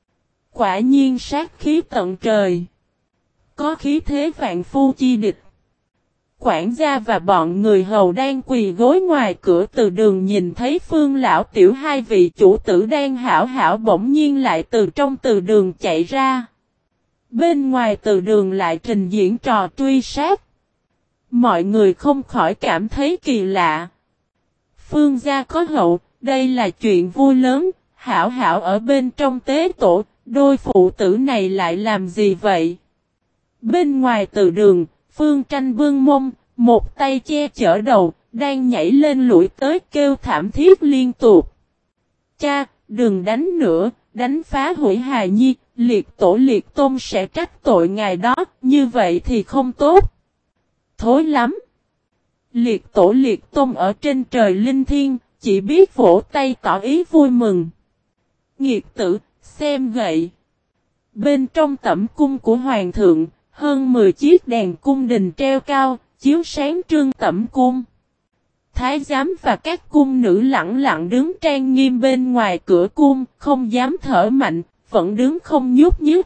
Quả nhiên sát khí tận trời. Có khí thế vạn phu chi địch. Quản gia và bọn người hầu đang quỳ gối ngoài cửa từ đường nhìn thấy Phương lão tiểu hai vị chủ tử đang hảo hảo bỗng nhiên lại từ trong từ đường chạy ra. Bên ngoài từ đường lại trình diễn trò truy sát. Mọi người không khỏi cảm thấy kỳ lạ. Phương gia có hậu, đây là chuyện vui lớn, Hảo Hảo ở bên trong tế tổ, đôi phụ tử này lại làm gì vậy? Bên ngoài từ đường, Phương Tranh bưng mông, một tay che chở đầu, đang nhảy lên lũi tới kêu thảm thiết liên tục. Cha, đừng đánh nữa, đánh phá hủy hài nhi, liệt tổ liệt tôn sẽ trách tội ngài đó, như vậy thì không tốt. Thối lắm. Liệt tổ liệt tôn ở trên trời linh thiên, chỉ biết vỗ tay tỏ ý vui mừng. Nghiệt tử, xem vậy. Bên trong tẩm cung của hoàng thượng, hơn 10 chiếc đèn cung đình treo cao, chiếu sáng trưng tẩm cung. Thái giám và các cung nữ lặng lặng đứng trang nghiêm bên ngoài cửa cung, không dám thở mạnh, vẫn đứng không nhúc nhích.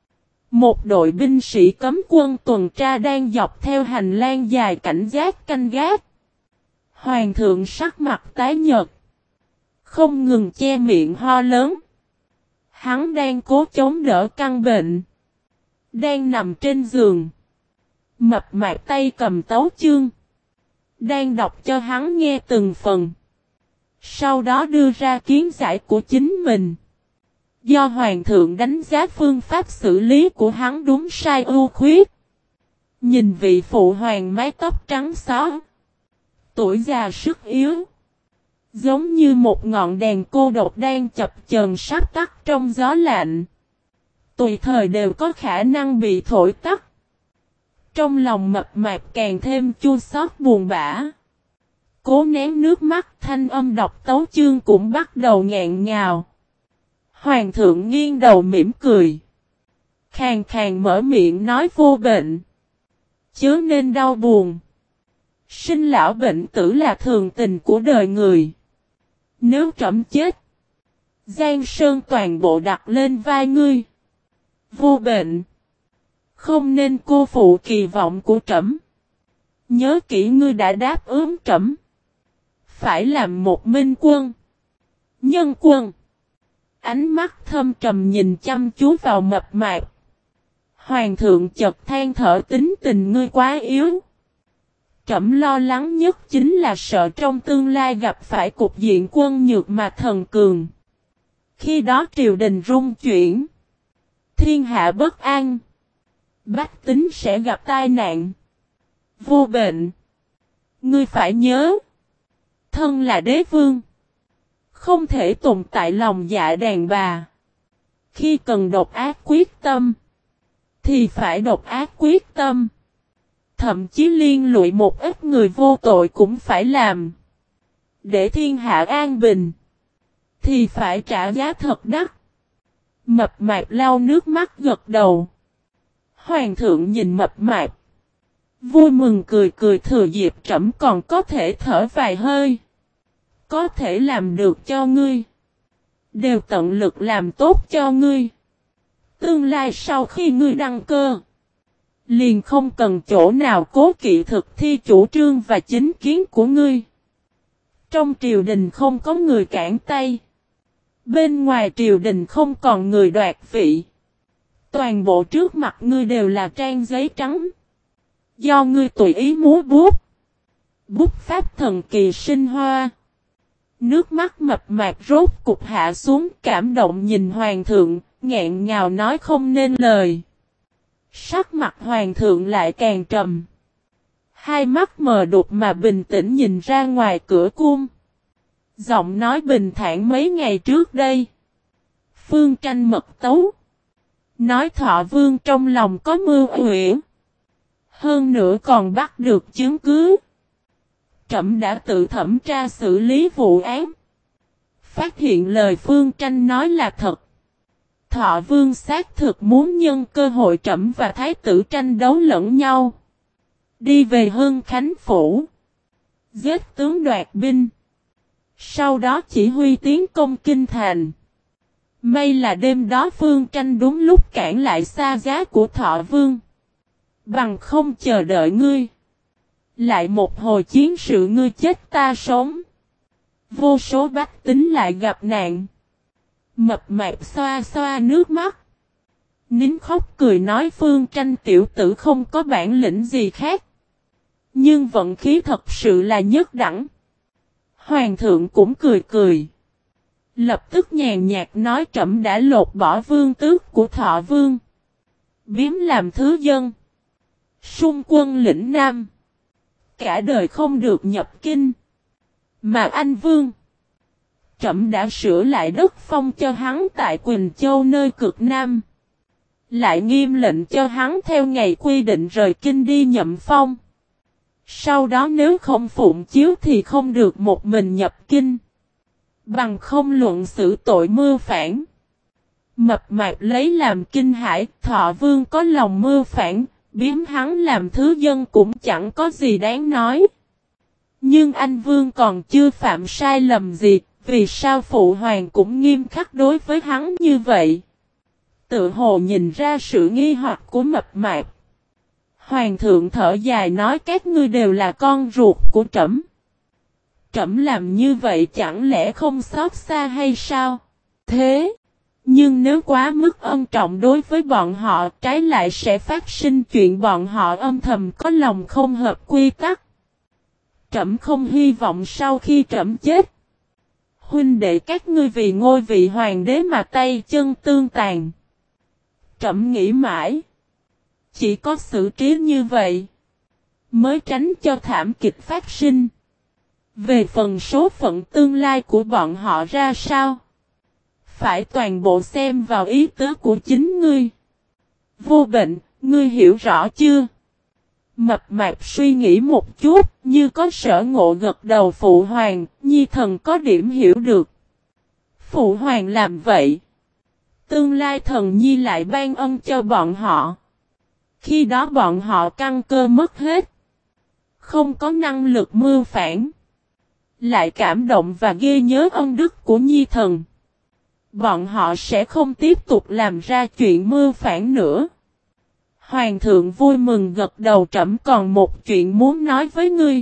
Một đội binh sĩ cấm quân tuần tra đang dọc theo hành lang dài cảnh giác canh gác. Hoàng thượng sắc mặt tái nhợt, không ngừng che miệng ho lớn. Hắn đang cố chống đỡ căn bệnh, đang nằm trên giường. Mập mạp tay cầm tấu chương, đang đọc cho hắn nghe từng phần. Sau đó đưa ra kiến giải của chính mình. Do hoàng thượng đánh giá phương pháp xử lý của hắn đúng sai ưu khuyết. Nhìn vị phụ hoàng mái tóc trắng xóa, tuổi già sức yếu, giống như một ngọn đèn cô độc đang chập chờn sắp tắt trong gió lạnh. Tùy thời đều có khả năng bị thổi tắt. Trong lòng mập mạp càng thêm chua xót buồn bã. Cố nén nước mắt, thanh âm đọc tấu chương cũng bắt đầu nghẹn ngào. Hoàng thượng nghiêng đầu mỉm cười. Khàn khàn mở miệng nói vô bệnh. Chớ nên đau buồn. Sinh lão bệnh tử là thường tình của đời người. Nếu trẫm chết, Giang Sơn toàn bộ đặt lên vai ngươi. Vô bệnh. Không nên cô phụ kỳ vọng của trẫm. Nhớ kỹ ngươi đã đáp ứng trẫm. Phải làm một minh quân. Nhân quân. Ánh mắt thâm trầm nhìn chăm chú vào mập mạp. Hoàng thượng chợt than thở tính tình ngươi quá yếu. Trẫm lo lắng nhất chính là sợ trong tương lai gặp phải cục diện quân nhược mà thần cường. Khi đó triều đình rung chuyển. Thiên hạ bất an. Bách tính sẽ gặp tai nạn. Vô bệnh. Ngươi phải nhớ. Thân là đế vương. Không thể tồn tại lòng dạ đàn bà. Khi cần độc ác quyết tâm. Thì phải độc ác quyết tâm. Thậm chí liên lụy một ít người vô tội cũng phải làm. Để thiên hạ an bình. Thì phải trả giá thật đắt. Mập mạp lau nước mắt gật đầu. Hoàng thượng nhìn mập mạp. Vui mừng cười cười thừa dịp trẫm còn có thể thở vài hơi. Có thể làm được cho ngươi. Đều tận lực làm tốt cho ngươi. Tương lai sau khi ngươi đăng cơ. Liền không cần chỗ nào cố kỵ thực thi chủ trương và chính kiến của ngươi. Trong triều đình không có người cản tay. Bên ngoài triều đình không còn người đoạt vị. Toàn bộ trước mặt ngươi đều là trang giấy trắng. Do ngươi tùy ý múa bút. Bút pháp thần kỳ sinh hoa. Nước mắt mập mạp rốt cục hạ xuống cảm động nhìn hoàng thượng, nghẹn ngào nói không nên lời. Sắc mặt hoàng thượng lại càng trầm. Hai mắt mờ đục mà bình tĩnh nhìn ra ngoài cửa cung. Giọng nói bình thản mấy ngày trước đây. Phương Tranh mật tấu. Nói Thọ Vương trong lòng có mưu uyển. Hơn nữa còn bắt được chứng cứ. Trẫm đã tự thẩm tra xử lý vụ án. Phát hiện lời Phương Tranh nói là thật. Thọ Vương xác thực muốn nhân cơ hội trẫm và Thái tử tranh đấu lẫn nhau. Đi về Hưng Khánh Phủ. Giết tướng đoạt binh. Sau đó chỉ huy tiến công kinh thành. May là đêm đó Phương Tranh đúng lúc cản lại xa giá của Thọ Vương. Bằng không chờ đợi ngươi. Lại một hồi chiến sự ngươi chết ta sống. Vô số bách tính lại gặp nạn. Mập mạp xoa xoa nước mắt. Nín khóc cười nói Phương Tranh tiểu tử không có bản lĩnh gì khác. Nhưng vận khí thật sự là nhất đẳng. Hoàng thượng cũng cười cười. Lập tức nhàn nhạt nói trẫm đã lột bỏ vương tước của Thọ Vương. Biếm làm thứ dân. Xung quân lĩnh Nam. Cả đời không được nhập kinh. Mà anh Vương. Trẫm đã sửa lại đất phong cho hắn tại Quỳnh Châu nơi cực Nam. Lại nghiêm lệnh cho hắn theo ngày quy định rời kinh đi nhậm phong. Sau đó nếu không phụng chiếu thì không được một mình nhập kinh. Bằng không luận xử tội mưu phản. Mập mạp lấy làm kinh hãi, Thọ Vương có lòng mưu phản, biếm hắn làm thứ dân cũng chẳng có gì đáng nói. Nhưng anh Vương còn chưa phạm sai lầm gì, vì sao Phụ Hoàng cũng nghiêm khắc đối với hắn như vậy? Tự hồ nhìn ra sự nghi hoặc của mập mạp. Hoàng thượng thở dài nói các ngươi đều là con ruột của trẫm. Trẫm làm như vậy chẳng lẽ không xót xa hay sao? Thế, nhưng nếu quá mức ân trọng đối với bọn họ trái lại sẽ phát sinh chuyện bọn họ âm thầm có lòng không hợp quy tắc. Trẫm không hy vọng sau khi trẫm chết, huynh đệ các ngươi vì ngôi vị hoàng đế mà tay chân tương tàn. Trẫm nghĩ mãi, chỉ có xử trí như vậy mới tránh cho thảm kịch phát sinh. Về phần số phận tương lai của bọn họ ra sao, phải toàn bộ xem vào ý tứ của chính ngươi. Vô Bệnh, ngươi hiểu rõ chưa? Mập mạp suy nghĩ một chút, như có sở ngộ gật đầu. Phụ hoàng, nhi thần có điểm hiểu được. Phụ hoàng làm vậy, tương lai thần nhi lại ban ân cho bọn họ. Khi đó bọn họ căn cơ mất hết, không có năng lực mưu phản, lại cảm động và ghi nhớ ân đức của nhi thần. Bọn họ sẽ không tiếp tục làm ra chuyện mưu phản nữa. Hoàng thượng vui mừng gật đầu. Trẫm còn một chuyện muốn nói với ngươi.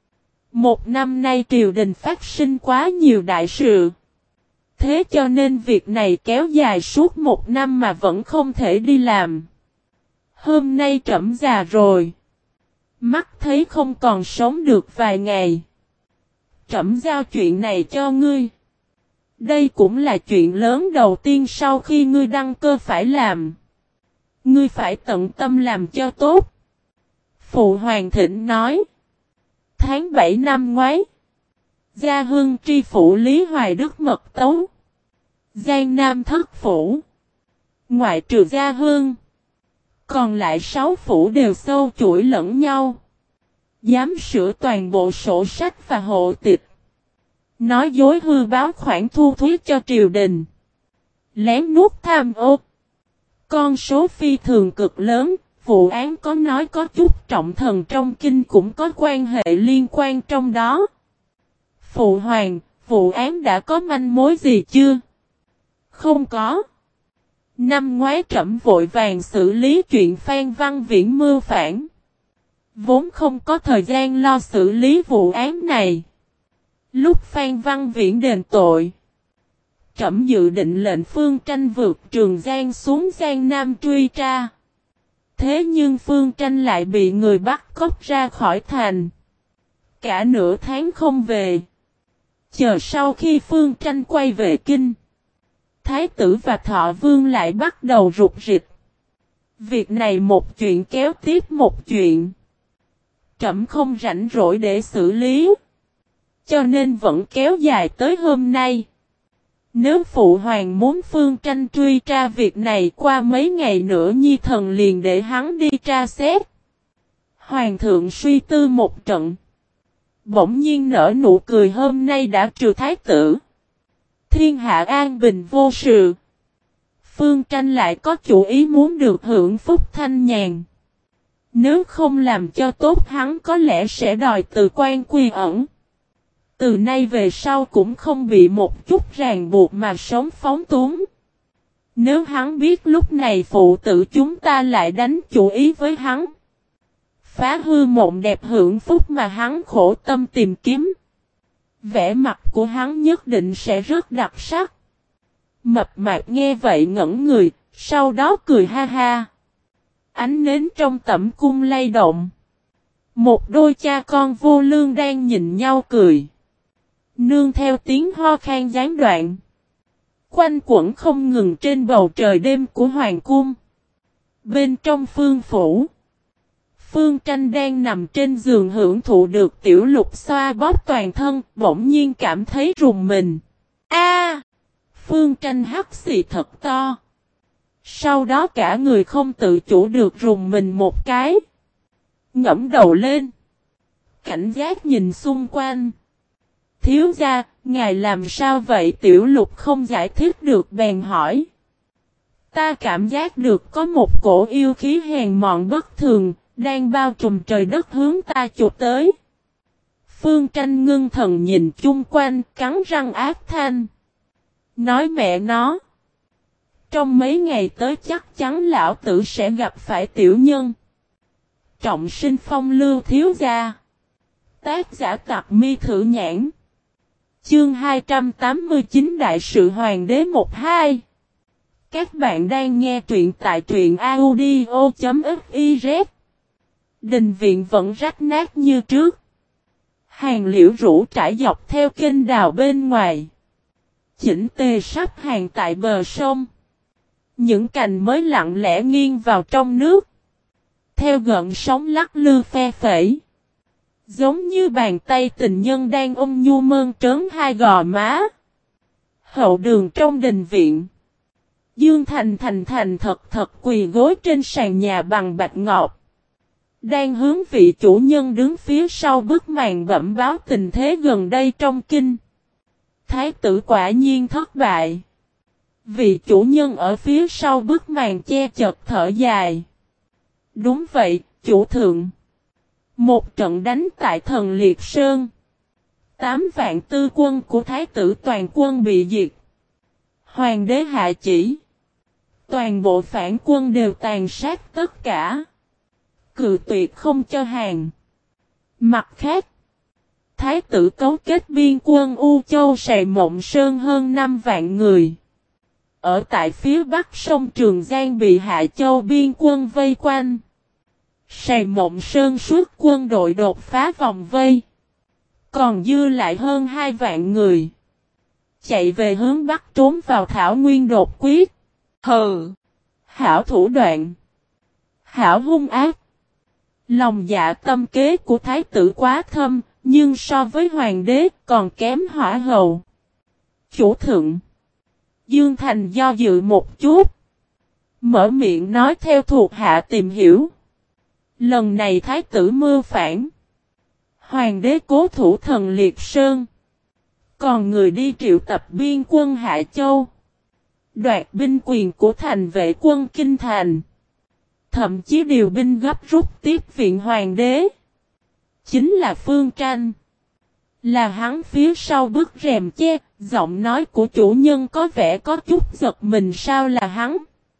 Một năm nay triều đình phát sinh quá nhiều đại sự. Thế cho nên việc này kéo dài suốt một năm mà vẫn không thể đi làm. Hôm nay trẫm già rồi, mắt thấy không còn sống được vài ngày. Trẫm giao chuyện này cho ngươi. Đây cũng là chuyện lớn đầu tiên sau khi ngươi đăng cơ phải làm. Ngươi phải tận tâm làm cho tốt. Phụ Hoàng thỉnh nói. Tháng 7 năm ngoái, Gia Hưng tri phủ Lý Hoài Đức mật tấu. Giang Nam thất phủ, ngoại trừ Gia Hưng, còn lại 6 phủ đều xâu chuỗi lẫn nhau. Dám sửa toàn bộ sổ sách và hộ tịch. Nói dối hư báo khoản thu thuế cho triều đình. Lén nuốt tham ô. Con số phi thường cực lớn. Vụ án có nói có chút trọng thần trong kinh cũng có quan hệ liên quan trong đó. Phụ hoàng, vụ án đã có manh mối gì chưa? Không có. Năm ngoái trẫm vội vàng xử lý chuyện Phan Văn Viễn mưu phản, vốn không có thời gian lo xử lý vụ án này. Lúc Phan Văn Viễn đền tội, trẫm dự định lệnh Phương Tranh vượt Trường Giang xuống Giang Nam truy tra. Thế nhưng Phương Tranh lại bị người bắt cóc ra khỏi thành. Cả nửa tháng không về. Chờ sau khi Phương Tranh quay về kinh, Thái tử và Thọ Vương lại bắt đầu rục rịch. Việc này một chuyện kéo tiếp một chuyện. Trẫm không rảnh rỗi để xử lý, cho nên vẫn kéo dài tới hôm nay. Nếu Phụ Hoàng muốn Phương Tranh truy tra việc này qua mấy ngày nữa nhi thần liền để hắn đi tra xét. Hoàng thượng suy tư một trận, bỗng nhiên nở nụ cười. Hôm nay đã trừ thái tử, thiên hạ an bình vô sự. Phương Tranh lại có chủ ý muốn được hưởng phúc thanh nhàn. Nếu không làm cho tốt hắn có lẽ sẽ đòi từ quan quy ẩn. Từ nay về sau cũng không bị một chút ràng buộc mà sống phóng túng. Nếu hắn biết lúc này phụ tử chúng ta lại đánh chủ ý với hắn, phá hư mộng đẹp hưởng phúc mà hắn khổ tâm tìm kiếm, vẻ mặt của hắn nhất định sẽ rất đặc sắc. Mập mạp nghe vậy ngẩn người, sau đó cười ha ha. Ánh nến trong tẩm cung lay động. Một đôi cha con vô lương đang nhìn nhau cười. Nương theo tiếng ho khan gián đoạn. Quanh quẩn không ngừng trên bầu trời đêm của hoàng cung. Bên trong phương phủ. Phương Tranh đang nằm trên giường hưởng thụ được Tiểu Lục xoa bóp toàn thân, bỗng nhiên cảm thấy rùng mình. A! Phương Tranh hắt xì thật to. Sau đó cả người không tự chủ được rùng mình một cái. Ngẫm đầu lên. Cảnh giác nhìn xung quanh. Thiếu gia, ngài làm sao vậy? Tiểu Lục không giải thích được bèn hỏi. Ta cảm giác được có một cổ yêu khí hèn mọn bất thường, đang bao trùm trời đất hướng ta chụp tới. Phương Tranh ngưng thần nhìn chung quanh, cắn răng ác thanh. Nói mẹ nó. Trong mấy ngày tới chắc chắn lão tử sẽ gặp phải tiểu nhân. Trọng sinh phong lưu thiếu gia. Tác giả Tặc Mi Thử Nhãn. Chương 289 Đại sự Hoàng đế 1-2. Các bạn đang nghe truyện tại truyện audio.fiz. Đình viện vẫn rách nát như trước. Hàng liễu rủ trải dọc theo kênh đào bên ngoài. Chỉnh tề sắp hàng tại bờ sông. Những cành mới lặng lẽ nghiêng vào trong nước. Theo gợn sóng lắc lư phe phẩy. Giống như bàn tay tình nhân đang ôm nhu mơn trớn hai gò má. Hậu đường trong đình viện. Dương Thành thành thật quỳ gối trên sàn nhà bằng bạch ngọc. Đang hướng vị chủ nhân đứng phía sau bức màn bẩm báo tình thế gần đây trong kinh. Thái tử quả nhiên thất bại. Vị chủ nhân ở phía sau bức màn che chật thở dài. Đúng vậy, chủ thượng. Một trận đánh tại Thần Liệt Sơn. 8 vạn tư quân của Thái tử toàn quân bị diệt. Hoàng đế hạ chỉ. Toàn bộ phản quân đều tàn sát tất cả. Cự tuyệt không cho hàng. Mặt khác. Thái tử cấu kết biên quân U Châu Sài Mộng Sơn hơn 5 vạn người. Ở tại phía bắc sông Trường Giang bị Hạ Châu biên quân vây quanh. Sài Mộng Sơn suốt quân đội đột phá vòng vây. Còn dư lại hơn 2 vạn người. Chạy về hướng bắc trốn vào Thảo Nguyên đột quyết. Hừ! Hảo thủ đoạn! Hảo hung ác! Lòng dạ tâm kế của thái tử quá thâm, nhưng so với hoàng đế còn kém hỏa hầu. Chủ thượng! Dương Thành do dự một chút. Mở miệng nói theo thuộc hạ tìm hiểu. Lần này thái tử mưu phản. Hoàng đế cố thủ Thần Liệt Sơn. Còn người đi triệu tập biên quân Hạ Châu. Đoạt binh quyền của thành vệ quân Kinh Thành. Thậm chí điều binh gấp rút tiếp viện hoàng đế. Chính là Phương Tranh. Là hắn phía sau bức rèm che, giọng nói của chủ nhân có vẻ có chút giật mình. Sao là hắn?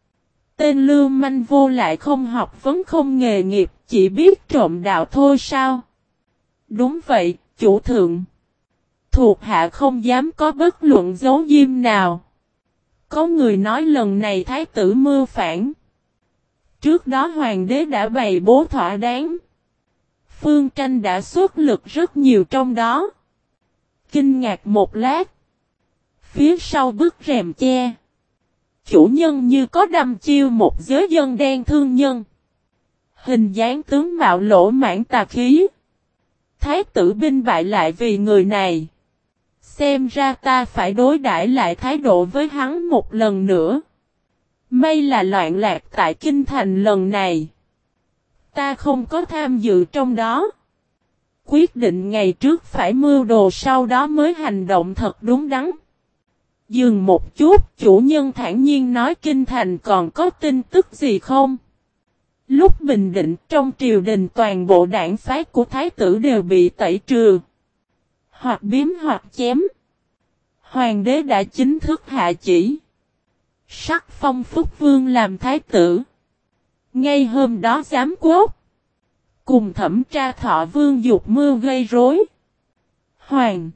Tên lưu manh vô lại không học vấn không nghề nghiệp, chỉ biết trộm đạo thôi sao? Đúng vậy, chủ thượng. Thuộc hạ không dám có bất luận giấu diêm nào. Có người nói lần này thái tử mưu phản. Trước đó hoàng đế đã bày bố thỏa đáng. Phương Tranh đã xuất lực rất nhiều trong đó. Kinh ngạc một lát. Phía sau bức rèm che. Chủ nhân như có đâm chiêu một giới dân đen thương nhân. Hình dáng tướng mạo lỗ mãn tà khí. Thái tử binh bại lại vì người này. Xem ra ta phải đối đãi lại thái độ với hắn một lần nữa. May là loạn lạc tại kinh thành lần này. Ta không có tham dự trong đó. Quyết định ngày trước phải mưu đồ sau đó mới hành động thật đúng đắn. Dừng một chút, chủ nhân thản nhiên nói kinh thành còn có tin tức gì không? Lúc bình định trong triều đình toàn bộ đảng phái của thái tử đều bị tẩy trừ. Hoặc biếm hoặc chém. Hoàng đế đã chính thức hạ chỉ. Sắc phong Phúc Vương làm thái tử. Ngay hôm đó giám quốc. Cùng thẩm tra Thọ Vương dục mưu gây rối. Hoàng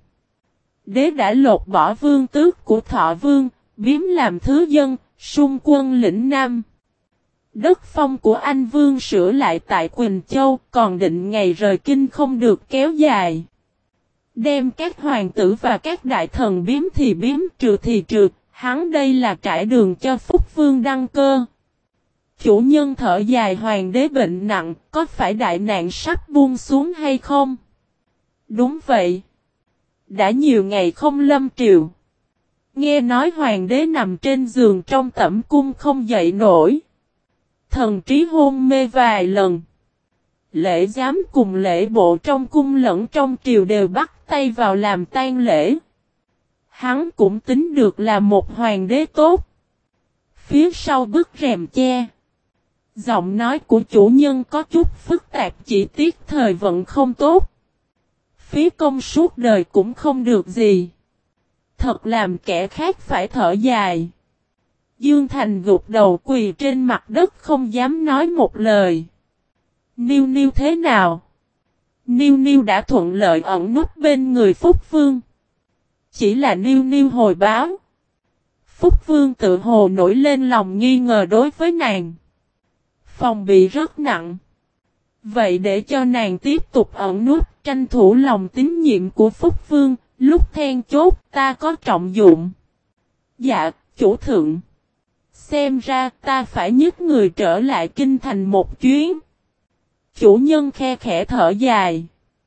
đế đã lột bỏ vương tước của Thọ Vương, biếm làm thứ dân, xung quân lĩnh Nam. đất phong của Anh Vương sửa lại tại Quỳnh Châu, còn định ngày rời kinh không được kéo dài. Đem các hoàng tử và các đại thần biếm thì biếm, trừ thì trừ, hắn đây là trải đường cho Phúc Vương đăng cơ. Chủ nhân thở dài, hoàng đế bệnh nặng, có phải đại nạn sắp buông xuống hay không? Đúng vậy. Đã nhiều ngày không lâm triều. Nghe nói hoàng đế nằm trên giường trong tẩm cung không dậy nổi. Thần trí hôn mê vài lần. Lễ giám cùng lễ bộ trong cung lẫn trong triều đều bắt tay vào làm tang lễ. Hắn cũng tính được là một hoàng đế tốt. Phía sau bức rèm che. Giọng nói của chủ nhân có chút phức tạp, chỉ tiếc thời vận không tốt. Phí công suốt đời cũng không được gì. Thật làm kẻ khác phải thở dài. Dương Thành gục đầu quỳ trên mặt đất không dám nói một lời. Niu Niu thế nào? Niu Niu đã thuận lợi ẩn núp bên người Phúc Vương. Chỉ là Niu Niu hồi báo. Phúc Vương tự hồ nổi lên lòng nghi ngờ đối với nàng. Phòng bị rất nặng. Vậy để cho nàng tiếp tục ẩn núp, tranh thủ lòng tín nhiệm của Phúc Vương, lúc then chốt ta có trọng dụng. Dạ, chủ thượng. Xem ra ta phải nhích người trở lại kinh thành một chuyến. Chủ nhân khe khẽ thở dài.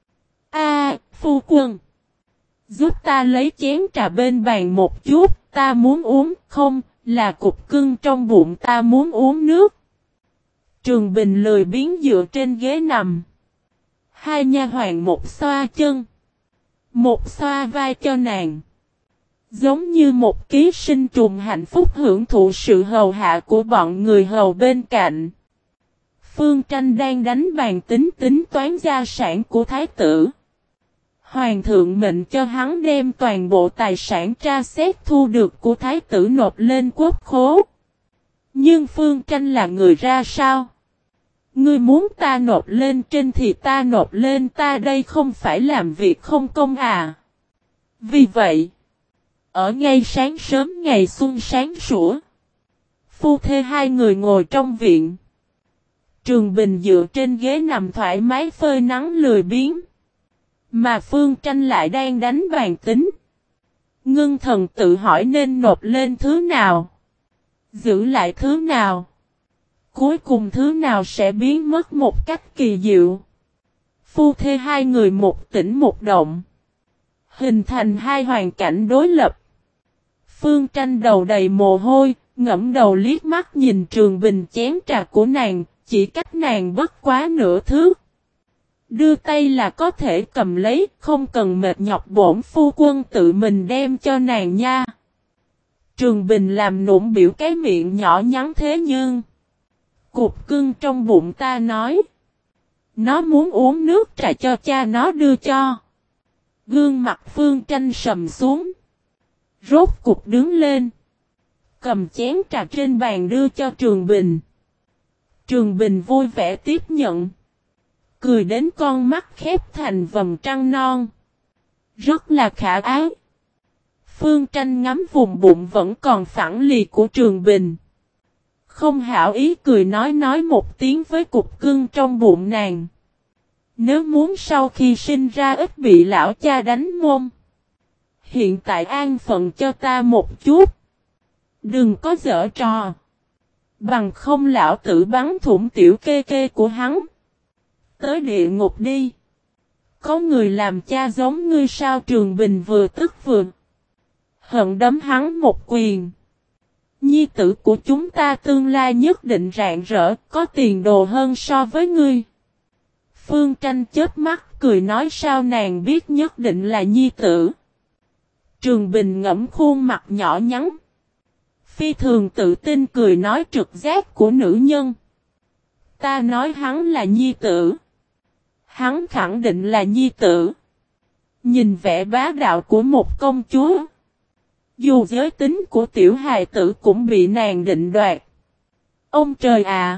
Phu quân. Giúp ta lấy chén trà bên bàn một chút, ta muốn uống, không, là cục cưng trong bụng ta muốn uống nước. Trường Bình lười biếng dựa trên ghế nằm. Hai nha hoàn một xoa chân, một xoa vai cho nàng. Giống như một ký sinh trùng hạnh phúc hưởng thụ sự hầu hạ của bọn người hầu bên cạnh. Phương Tranh đang đánh bàn tính toán gia sản của thái tử. Hoàng thượng mệnh cho hắn đem toàn bộ tài sản tra xét thu được của thái tử nộp lên quốc khố. Nhưng Phương Tranh là người ra sao? Ngươi muốn ta nộp lên trên thì ta nộp lên, ta đây không phải làm việc không công à. Vì vậy, ở ngay sáng sớm ngày xuân sáng sủa, phu thê hai người ngồi trong viện. Trường Bình dựa trên ghế nằm thoải mái phơi nắng lười biếng. Mà Phương Tranh lại đang đánh bàn tính. Ngưng thần tự hỏi nên nộp lên thứ nào, giữ lại thứ nào. Cuối cùng thứ nào sẽ biến mất một cách kỳ diệu. Phu thê hai người một tỉnh một động, hình thành hai hoàn cảnh đối lập. Phương Tranh đầu đầy mồ hôi, ngẫm đầu liếc mắt nhìn Trường Bình chén trà của nàng, chỉ cách nàng bất quá nửa thước. Đưa tay là có thể cầm lấy, không cần mệt nhọc bổn phu quân tự mình đem cho nàng nha. Trường Bình làm nũng biểu cái miệng nhỏ nhắn thế nhưng cục cưng trong bụng ta nói. Nó muốn uống nước trà cho cha nó đưa cho. Gương mặt Phương Tranh sầm xuống. Rốt cục đứng lên. Cầm chén trà trên bàn đưa cho Trường Bình. Trường Bình vui vẻ tiếp nhận. Cười đến con mắt khép thành vầng trăng non. Rất là khả ái. Phương Tranh ngắm vùng bụng vẫn còn phẳng lì của Trường Bình. Không hảo ý cười nói một tiếng với cục cưng trong bụng nàng. Nếu muốn sau khi sinh ra ít bị lão cha đánh mông. Hiện tại an phận cho ta một chút. Đừng có giở trò. Bằng không lão tử bắn thủng tiểu kê của hắn. Tới địa ngục đi. Có người làm cha giống ngươi sao? Trường Bình vừa tức vừa hận đấm hắn một quyền. Nhi tử của chúng ta tương lai nhất định rạng rỡ, có tiền đồ hơn so với ngươi. Phương Tranh chớp mắt cười nói sao nàng biết nhất định là nhi tử. Trường Bình ngẫm khuôn mặt nhỏ nhắn. Phi thường tự tin cười nói trực giác của nữ nhân. Ta nói hắn là nhi tử. Hắn khẳng định là nhi tử. Nhìn vẻ bá đạo của một công chúa. Dù giới tính của tiểu hài tử cũng bị nàng định đoạt. Ông trời à!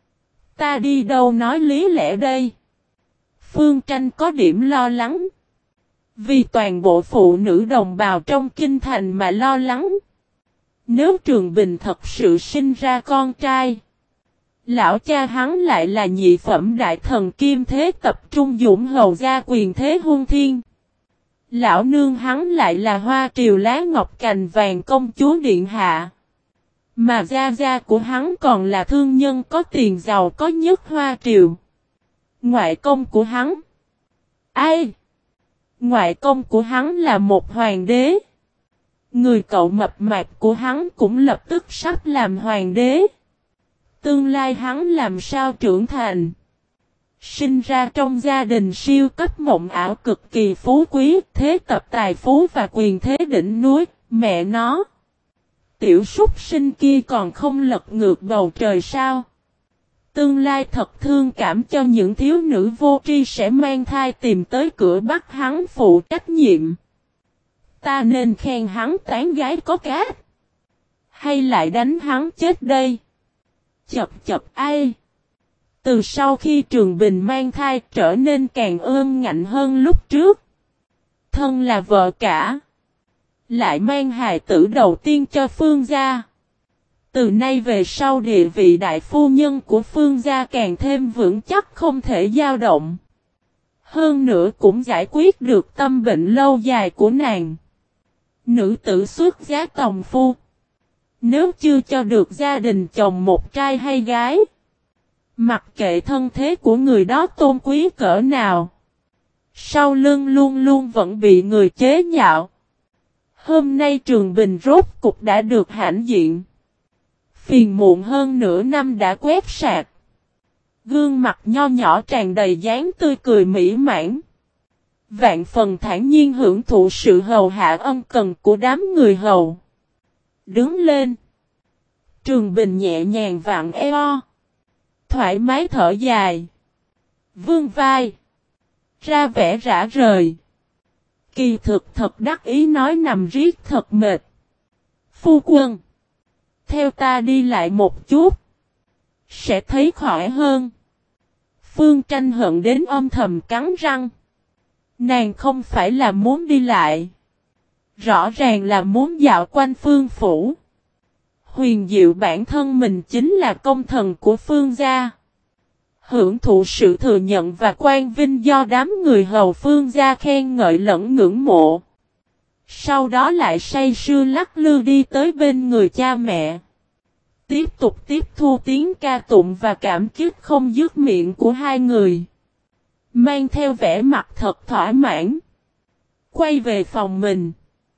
Ta đi đâu nói lý lẽ đây? Phương Tranh có điểm lo lắng. Vì toàn bộ phụ nữ đồng bào trong kinh thành mà lo lắng. Nếu Trường Bình thật sự sinh ra con trai, Lão cha hắn lại là nhị phẩm đại thần kim thế tập trung dũng hầu gia quyền thế hung thiên. Lão nương hắn lại là hoa triều lá ngọc cành vàng công chúa điện hạ. Mà gia gia của hắn còn là thương nhân có tiền giàu có nhất hoa triều. Ngoại công của hắn. Ai? Ngoại công của hắn là một hoàng đế. Người cậu mập mạp của hắn cũng lập tức sắp làm hoàng đế. Tương lai hắn làm sao trưởng thành. Sinh ra trong gia đình siêu cấp mộng ảo cực kỳ phú quý, thế tập tài phú và quyền thế đỉnh núi, mẹ nó. Tiểu súc sinh kia còn không lật ngược bầu trời sao. Tương lai thật thương cảm cho những thiếu nữ vô tri sẽ mang thai tìm tới cửa bắt hắn phụ trách nhiệm. Ta nên khen hắn tán gái có cát. Hay lại đánh hắn chết đây. Chập chập ai. Từ sau khi Trường Bình mang thai trở nên càng ương ngạnh hơn lúc trước. Thân là vợ cả. Lại mang hài tử đầu tiên cho Phương gia. Từ nay về sau địa vị đại phu nhân của Phương gia càng thêm vững chắc không thể dao động. Hơn nữa cũng giải quyết được tâm bệnh lâu dài của nàng. Nữ tử xuất giá tòng phu. Nếu chưa cho được gia đình chồng một trai hay gái. Mặc kệ thân thế của người đó tôn quý cỡ nào. Sau lưng luôn luôn vẫn bị người chế nhạo. Hôm nay Trường Bình rốt cục đã được hãnh diện. Phiền muộn hơn nửa năm đã quét sạch. Gương mặt nho nhỏ tràn đầy dáng tươi cười mỹ mãn. Vạn phần thản nhiên hưởng thụ sự hầu hạ ân cần của đám người hầu. Đứng lên. Trường Bình nhẹ nhàng vặn eo. Thoải mái thở dài. Vươn vai. Ra vẻ rã rời. Kỳ thực thật đắc ý nói nằm riết thật mệt. Phu quân. Theo ta đi lại một chút. Sẽ thấy khỏi hơn. Phương Tranh hận đến âm thầm cắn răng. Nàng không phải là muốn đi lại. Rõ ràng là muốn dạo quanh Phương phủ. Huyền diệu bản thân mình chính là công thần của Phương gia. Hưởng thụ sự thừa nhận và quan vinh do đám người hầu Phương gia khen ngợi lẫn ngưỡng mộ. Sau đó lại say sưa lắc lư đi tới bên người cha mẹ. Tiếp tục tiếp thu tiếng ca tụng và cảm kích không dứt miệng của hai người. Mang theo vẻ mặt thật thỏa mãn. Quay về phòng mình.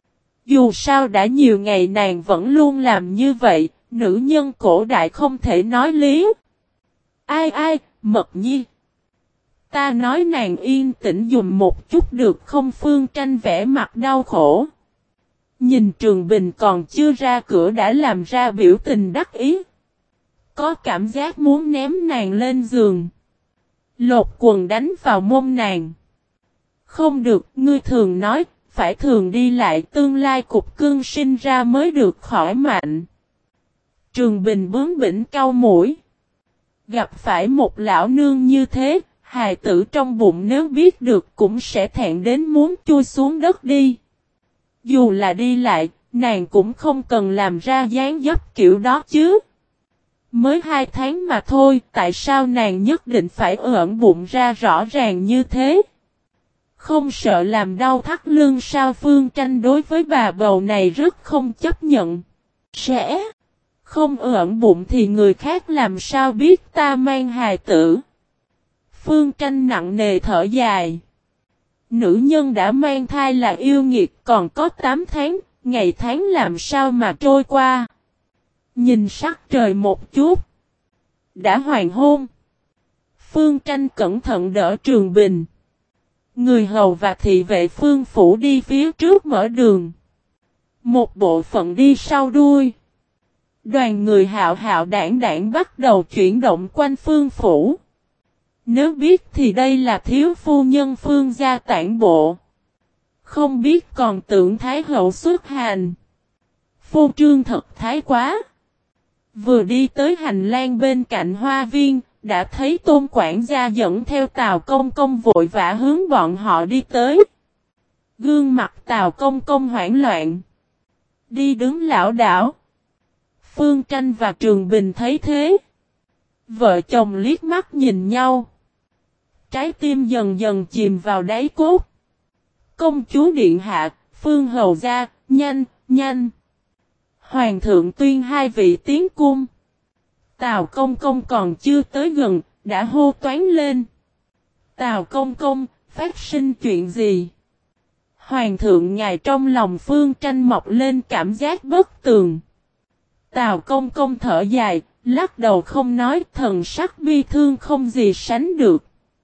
Dù sao đã nhiều ngày nàng vẫn luôn làm như vậy, nữ nhân cổ đại không thể nói lý. Ai, Mật Nhi. Ta nói nàng yên tĩnh dùm một chút được không? Phương Tranh vẻ mặt đau khổ. Nhìn Trường Bình còn chưa ra cửa đã làm ra biểu tình đắc ý. Có cảm giác muốn ném nàng lên giường. Lột quần đánh vào mông nàng. Không được, ngươi thường nói, phải thường đi lại tương lai cục cưng sinh ra mới được khỏi mạnh. Trường Bình bướng bỉnh cau mũi. Gặp phải một lão nương như thế, hài tử trong bụng nếu biết được cũng sẽ thẹn đến muốn chui xuống đất đi. Dù là đi lại, nàng cũng không cần làm ra dáng dấp kiểu đó chứ. Mới 2 tháng mà thôi, tại sao nàng nhất định phải ẩn bụng ra rõ ràng như thế? Không sợ làm đau thắt lưng sao? Phương Tranh đối với bà bầu này rất không chấp nhận. Sẽ không ẩn bụng thì người khác làm sao biết ta mang hài tử? Phương Tranh nặng nề thở dài. Nữ nhân đã mang thai là yêu nghiệt, còn có 8 tháng, ngày tháng làm sao mà trôi qua. Nhìn sắc trời một chút. Đã hoàng hôn. Phương Tranh cẩn thận đỡ Trường Bình. Người hầu và thị vệ Phương phủ đi phía trước mở đường. Một bộ phận đi sau đuôi. Đoàn người hạo hạo đảng đảng bắt đầu chuyển động quanh Phương phủ. Nếu biết thì đây là thiếu phu nhân Phương gia tản bộ. Không biết còn tưởng Thái hậu xuất hành. Phô trương thật thái quá. Vừa đi tới hành lang bên cạnh hoa viên, đã thấy Tôn quản gia dẫn theo Tào Công Công vội vã hướng bọn họ đi tới. Gương mặt Tào Công Công hoảng loạn. Đi đứng lảo đảo. Phương Tranh và Trường Bình thấy thế. Vợ chồng liếc mắt nhìn nhau. Trái tim dần dần chìm vào đáy cốt. Công chúa điện hạ, Phương hầu gia, nhanh, nhanh. Hoàng thượng tuyên hai vị tiến cung. Tào công công còn chưa tới gần, đã hô toán lên. Tào công công, phát sinh chuyện gì? Hoàng thượng ngài trong lòng Phương Tranh mọc lên cảm giác bất tường. Tào công công thở dài, lắc đầu không nói, thần sắc bi thương không gì sánh được.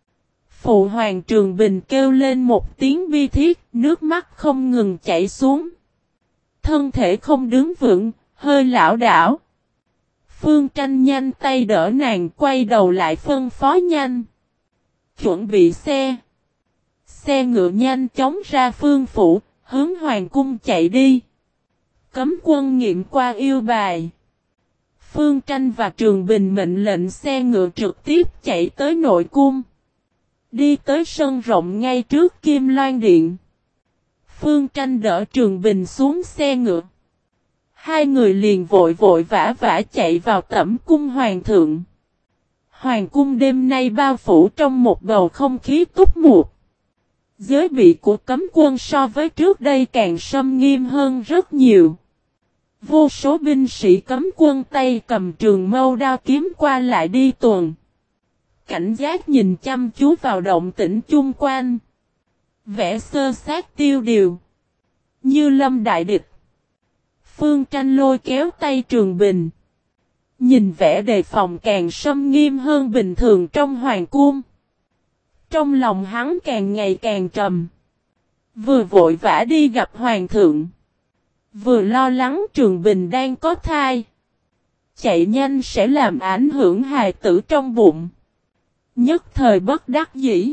Phụ hoàng Trường Bình kêu lên một tiếng bi thiết, nước mắt không ngừng chảy xuống. Thân thể không đứng vững, hơi lảo đảo. Phương Tranh nhanh tay đỡ nàng, quay đầu lại phân phó nhanh. Chuẩn bị xe. Xe ngựa nhanh chóng ra phương phủ, hướng hoàng cung chạy đi. Cấm quân nghiệm qua yêu bài. Phương Tranh và Trường Bình mệnh lệnh xe ngựa trực tiếp chạy tới nội cung. Đi tới sân rộng ngay trước Kim Loan Điện. Phương Tranh đỡ Trường Bình xuống xe ngựa. Hai người liền vội vội vã vã chạy vào tẩm cung hoàng thượng. Hoàng cung đêm nay bao phủ trong một bầu không khí túc mục. Giới bị của cấm quân so với trước đây càng xâm nghiêm hơn rất nhiều. Vô số binh sĩ cấm quân tay cầm trường mâu đao kiếm qua lại đi tuần. Cảnh giác nhìn chăm chú vào động tĩnh chung quanh. Vẻ sơ sát tiêu điều. Như lâm đại địch. Phương Tranh lôi kéo tay Trường Bình. Nhìn vẻ đề phòng càng xâm nghiêm hơn bình thường trong hoàng cung. Trong lòng hắn càng ngày càng trầm. Vừa vội vã đi gặp hoàng thượng. Vừa lo lắng Trường Bình đang có thai. Chạy nhanh sẽ làm ảnh hưởng hài tử trong bụng. Nhất thời bất đắc dĩ.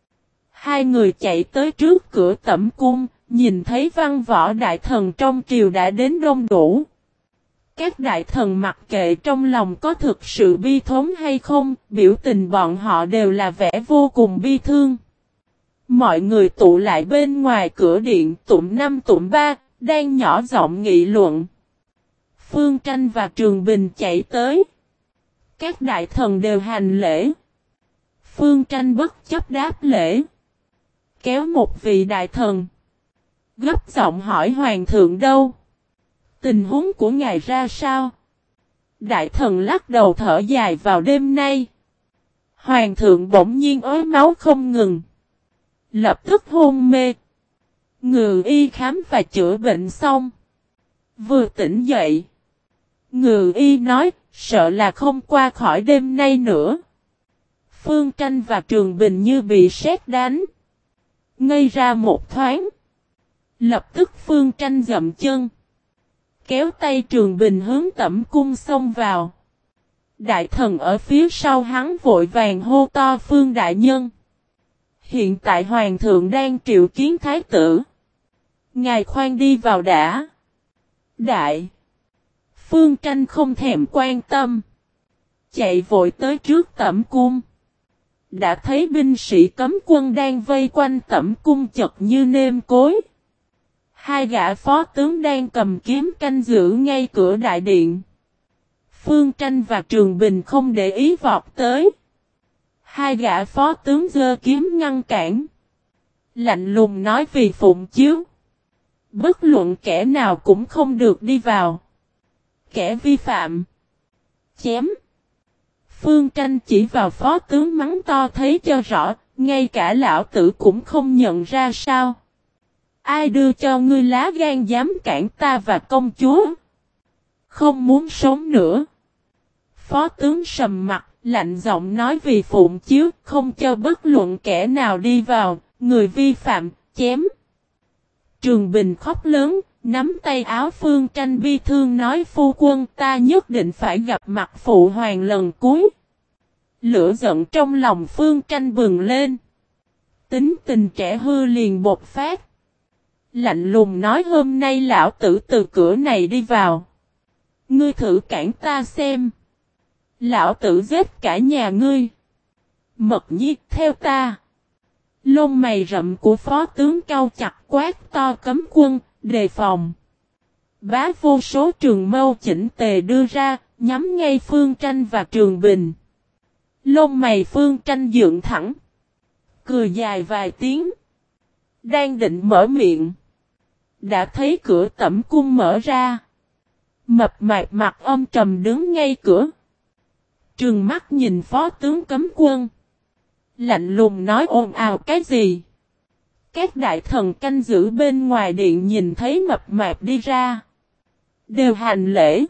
Hai người chạy tới trước cửa tẩm cung, nhìn thấy văn võ đại thần trong triều đã đến đông đủ. Các đại thần mặc kệ trong lòng có thực sự bi thống hay không, biểu tình bọn họ đều là vẻ vô cùng bi thương. Mọi người tụ lại bên ngoài cửa điện tụm năm tụm ba, đang nhỏ giọng nghị luận. Phương Tranh và Trường Bình chạy tới. Các đại thần đều hành lễ. Phương Tranh bất chấp đáp lễ. Kéo một vị đại thần. Gấp giọng hỏi hoàng thượng đâu? Tình huống của ngài ra sao? Đại thần lắc đầu thở dài vào đêm nay. Hoàng thượng bỗng nhiên ói máu không ngừng. Lập tức hôn mê. Ngự y khám và chữa bệnh xong. Vừa tỉnh dậy. Ngự y nói, sợ là không qua khỏi đêm nay nữa. Phương Tranh và Trường Bình như bị sét đánh. Ngây ra một thoáng. Lập tức Phương Tranh dậm chân. Kéo tay Trường Bình hướng tẩm cung xông vào. Đại thần ở phía sau hắn vội vàng hô to Phương đại nhân. Hiện tại hoàng thượng đang triệu kiến thái tử. Ngài khoan đi vào đã. Đại. Phương Tranh không thèm quan tâm. Chạy vội tới trước tẩm cung. Đã thấy binh sĩ cấm quân đang vây quanh tẩm cung chật như nêm cối. Hai gã phó tướng đang cầm kiếm canh giữ ngay cửa đại điện. Phương Tranh và Trường Bình không để ý vọt tới. Hai gã phó tướng giơ kiếm ngăn cản. Lạnh lùng nói vì phụng chiếu. Bất luận kẻ nào cũng không được đi vào. Kẻ vi phạm. Chém. Phương Tranh chỉ vào phó tướng mắng to thấy cho rõ, ngay cả lão tử cũng không nhận ra sao. Ai đưa cho ngươi lá gan dám cản ta và công chúa? Không muốn sống nữa. Phó tướng sầm mặt, lạnh giọng nói vì phụng chiếu, không cho bất luận kẻ nào đi vào, người vi phạm, chém. Trường Bình khóc lớn, nắm tay áo Phương Tranh bi thương nói phu quân ta nhất định phải gặp mặt phụ hoàng lần cuối. Lửa giận trong lòng Phương Tranh bừng lên. Tính tình trẻ hư liền bột phát. Lạnh lùng nói hôm nay lão tử từ cửa này đi vào. Ngươi thử cản ta xem. Lão tử giết cả nhà ngươi. Mật nhi theo ta. Lông mày rậm của phó tướng cau chặt quát to cấm quân, đề phòng. Bá vô số trường mâu chỉnh tề đưa ra, nhắm ngay Phương Tranh và Trường Bình. Lông mày Phương Tranh dựng thẳng. Cười dài vài tiếng. Đang định mở miệng. Đã thấy cửa tẩm cung mở ra. Mập mạp mặt âm trầm đứng ngay cửa. Trừng mắt nhìn phó tướng cấm quân. Lạnh lùng nói ồn ào cái gì. Các đại thần canh giữ bên ngoài điện nhìn thấy mập mạp đi ra. Đều hành lễ.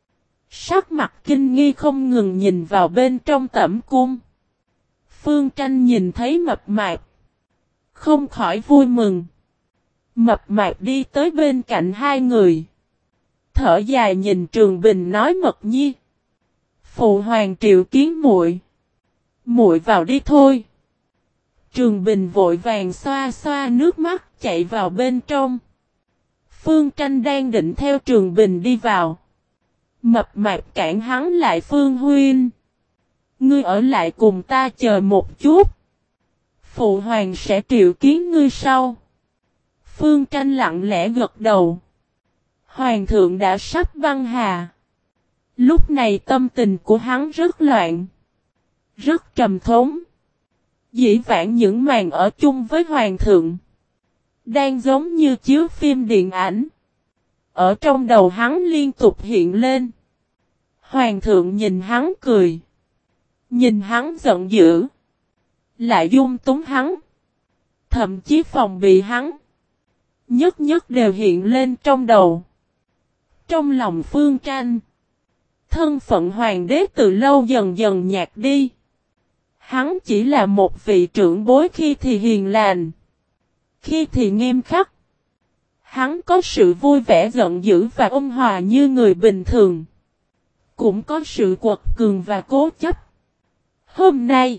Sắc mặt kinh nghi không ngừng nhìn vào bên trong tẩm cung. Phương Tranh nhìn thấy mập mạp. Không khỏi vui mừng. Mập mạp đi tới bên cạnh hai người. Thở dài nhìn Trường Bình nói Mật Nhi. Phụ hoàng triệu kiến muội. Muội vào đi thôi. Trường Bình vội vàng xoa xoa nước mắt chạy vào bên trong. Phương Tranh đang định theo Trường Bình đi vào. Mập mạp cản hắn lại Phương huynh. Ngươi ở lại cùng ta chờ một chút. Phụ hoàng sẽ triệu kiến ngươi sau. Phương Tranh lặng lẽ gật đầu. Hoàng thượng đã sắp băng hà. Lúc này tâm tình của hắn rất loạn. Rất trầm thống. Dĩ vãng những màn ở chung với hoàng thượng. Đang giống như chiếu phim điện ảnh. Ở trong đầu hắn liên tục hiện lên. Hoàng thượng nhìn hắn cười. Nhìn hắn giận dữ. Lại dung túng hắn. Thậm chí phòng bị hắn. Nhất nhất đều hiện lên trong đầu. Trong lòng Phương Tranh. Thân phận hoàng đế từ lâu dần dần nhạt đi. Hắn chỉ là một vị trưởng bối khi thì hiền lành. Khi thì nghiêm khắc. Hắn có sự vui vẻ giận dữ và ôn hòa như người bình thường. Cũng có sự quật cường và cố chấp. Hôm nay,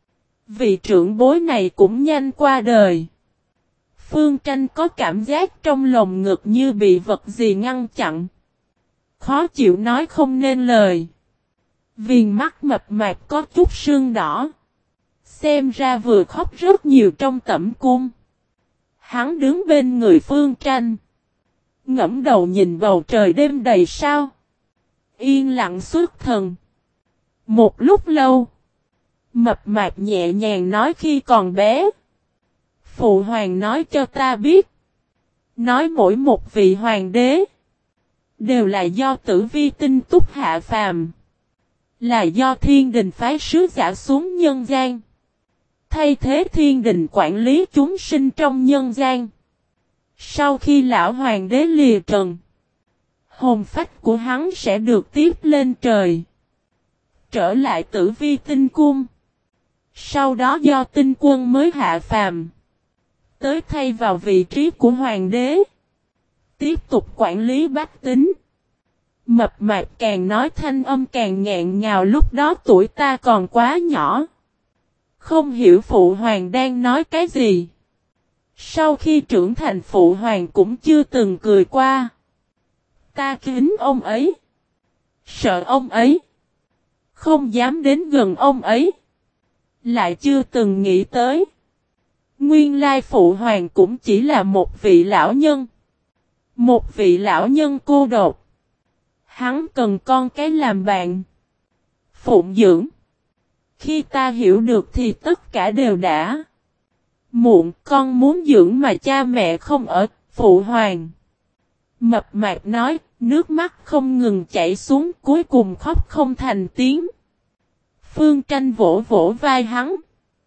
vị trưởng bối này cũng nhanh qua đời. Phương Tranh có cảm giác trong lồng ngực như bị vật gì ngăn chặn. Khó chịu nói không nên lời. Viền mắt mập mạp có chút sưng đỏ. Xem ra vừa khóc rất nhiều trong tẩm cung. Hắn đứng bên người Phương Tranh. Ngẫm đầu nhìn bầu trời đêm đầy sao. Yên lặng xuất thần. Một lúc lâu. Mập mạp nhẹ nhàng nói khi còn bé. Phụ hoàng nói cho ta biết. Nói mỗi một vị hoàng đế. Đều là do Tử Vi tinh túc hạ phàm. Là do thiên đình phái sứ giả xuống nhân gian. Thay thế thiên đình quản lý chúng sinh trong nhân gian. Sau khi lão hoàng đế lìa trần. Hồn phách của hắn sẽ được tiếp lên trời. Trở lại Tử Vi tinh cung. Sau đó do tinh quân mới hạ phàm. Tới thay vào vị trí của hoàng đế. Tiếp tục quản lý bách tính. Mập mạp càng nói thanh âm càng nghẹn ngào lúc đó tuổi ta còn quá nhỏ. Không hiểu phụ hoàng đang nói cái gì. Sau khi trưởng thành phụ hoàng cũng chưa từng cười qua. Ta kính ông ấy. Sợ ông ấy. Không dám đến gần ông ấy. Lại chưa từng nghĩ tới. Nguyên lai phụ hoàng cũng chỉ là một vị lão nhân. Một vị lão nhân cô độc. Hắn cần con cái làm bạn. Phụng dưỡng. Khi ta hiểu được thì tất cả đều đã. Muộn con muốn dưỡng mà cha mẹ không ở, phụ hoàng. Mập mạp nói, nước mắt không ngừng chảy xuống cuối cùng khóc không thành tiếng. Phương Tranh vỗ vỗ vai hắn.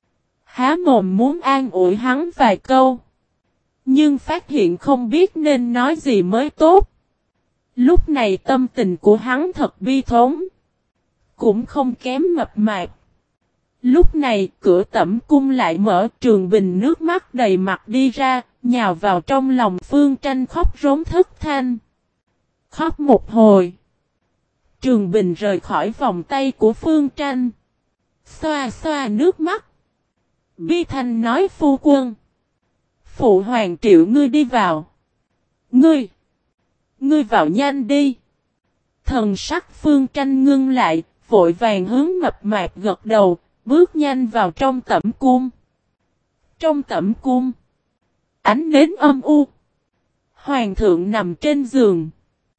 Há mồm muốn an ủi hắn vài câu. Nhưng phát hiện không biết nên nói gì mới tốt. Lúc này tâm tình của hắn thật bi thống. Cũng không kém mập mạp. Lúc này cửa tẩm cung lại mở Trường Bình nước mắt đầy mặt đi ra, nhào vào trong lòng Phương Tranh khóc rống thất thanh. Khóc một hồi. Trường Bình rời khỏi vòng tay của Phương Tranh. Xoa xoa nước mắt. Bi thanh nói phu quân. Phụ hoàng triệu ngươi đi vào. Ngươi vào nhanh đi. Thần sắc Phương Tranh ngưng lại, vội vàng hướng mập mạp gật đầu, bước nhanh vào trong tẩm cung. Trong tẩm cung, ánh nến âm u. Hoàng thượng nằm trên giường.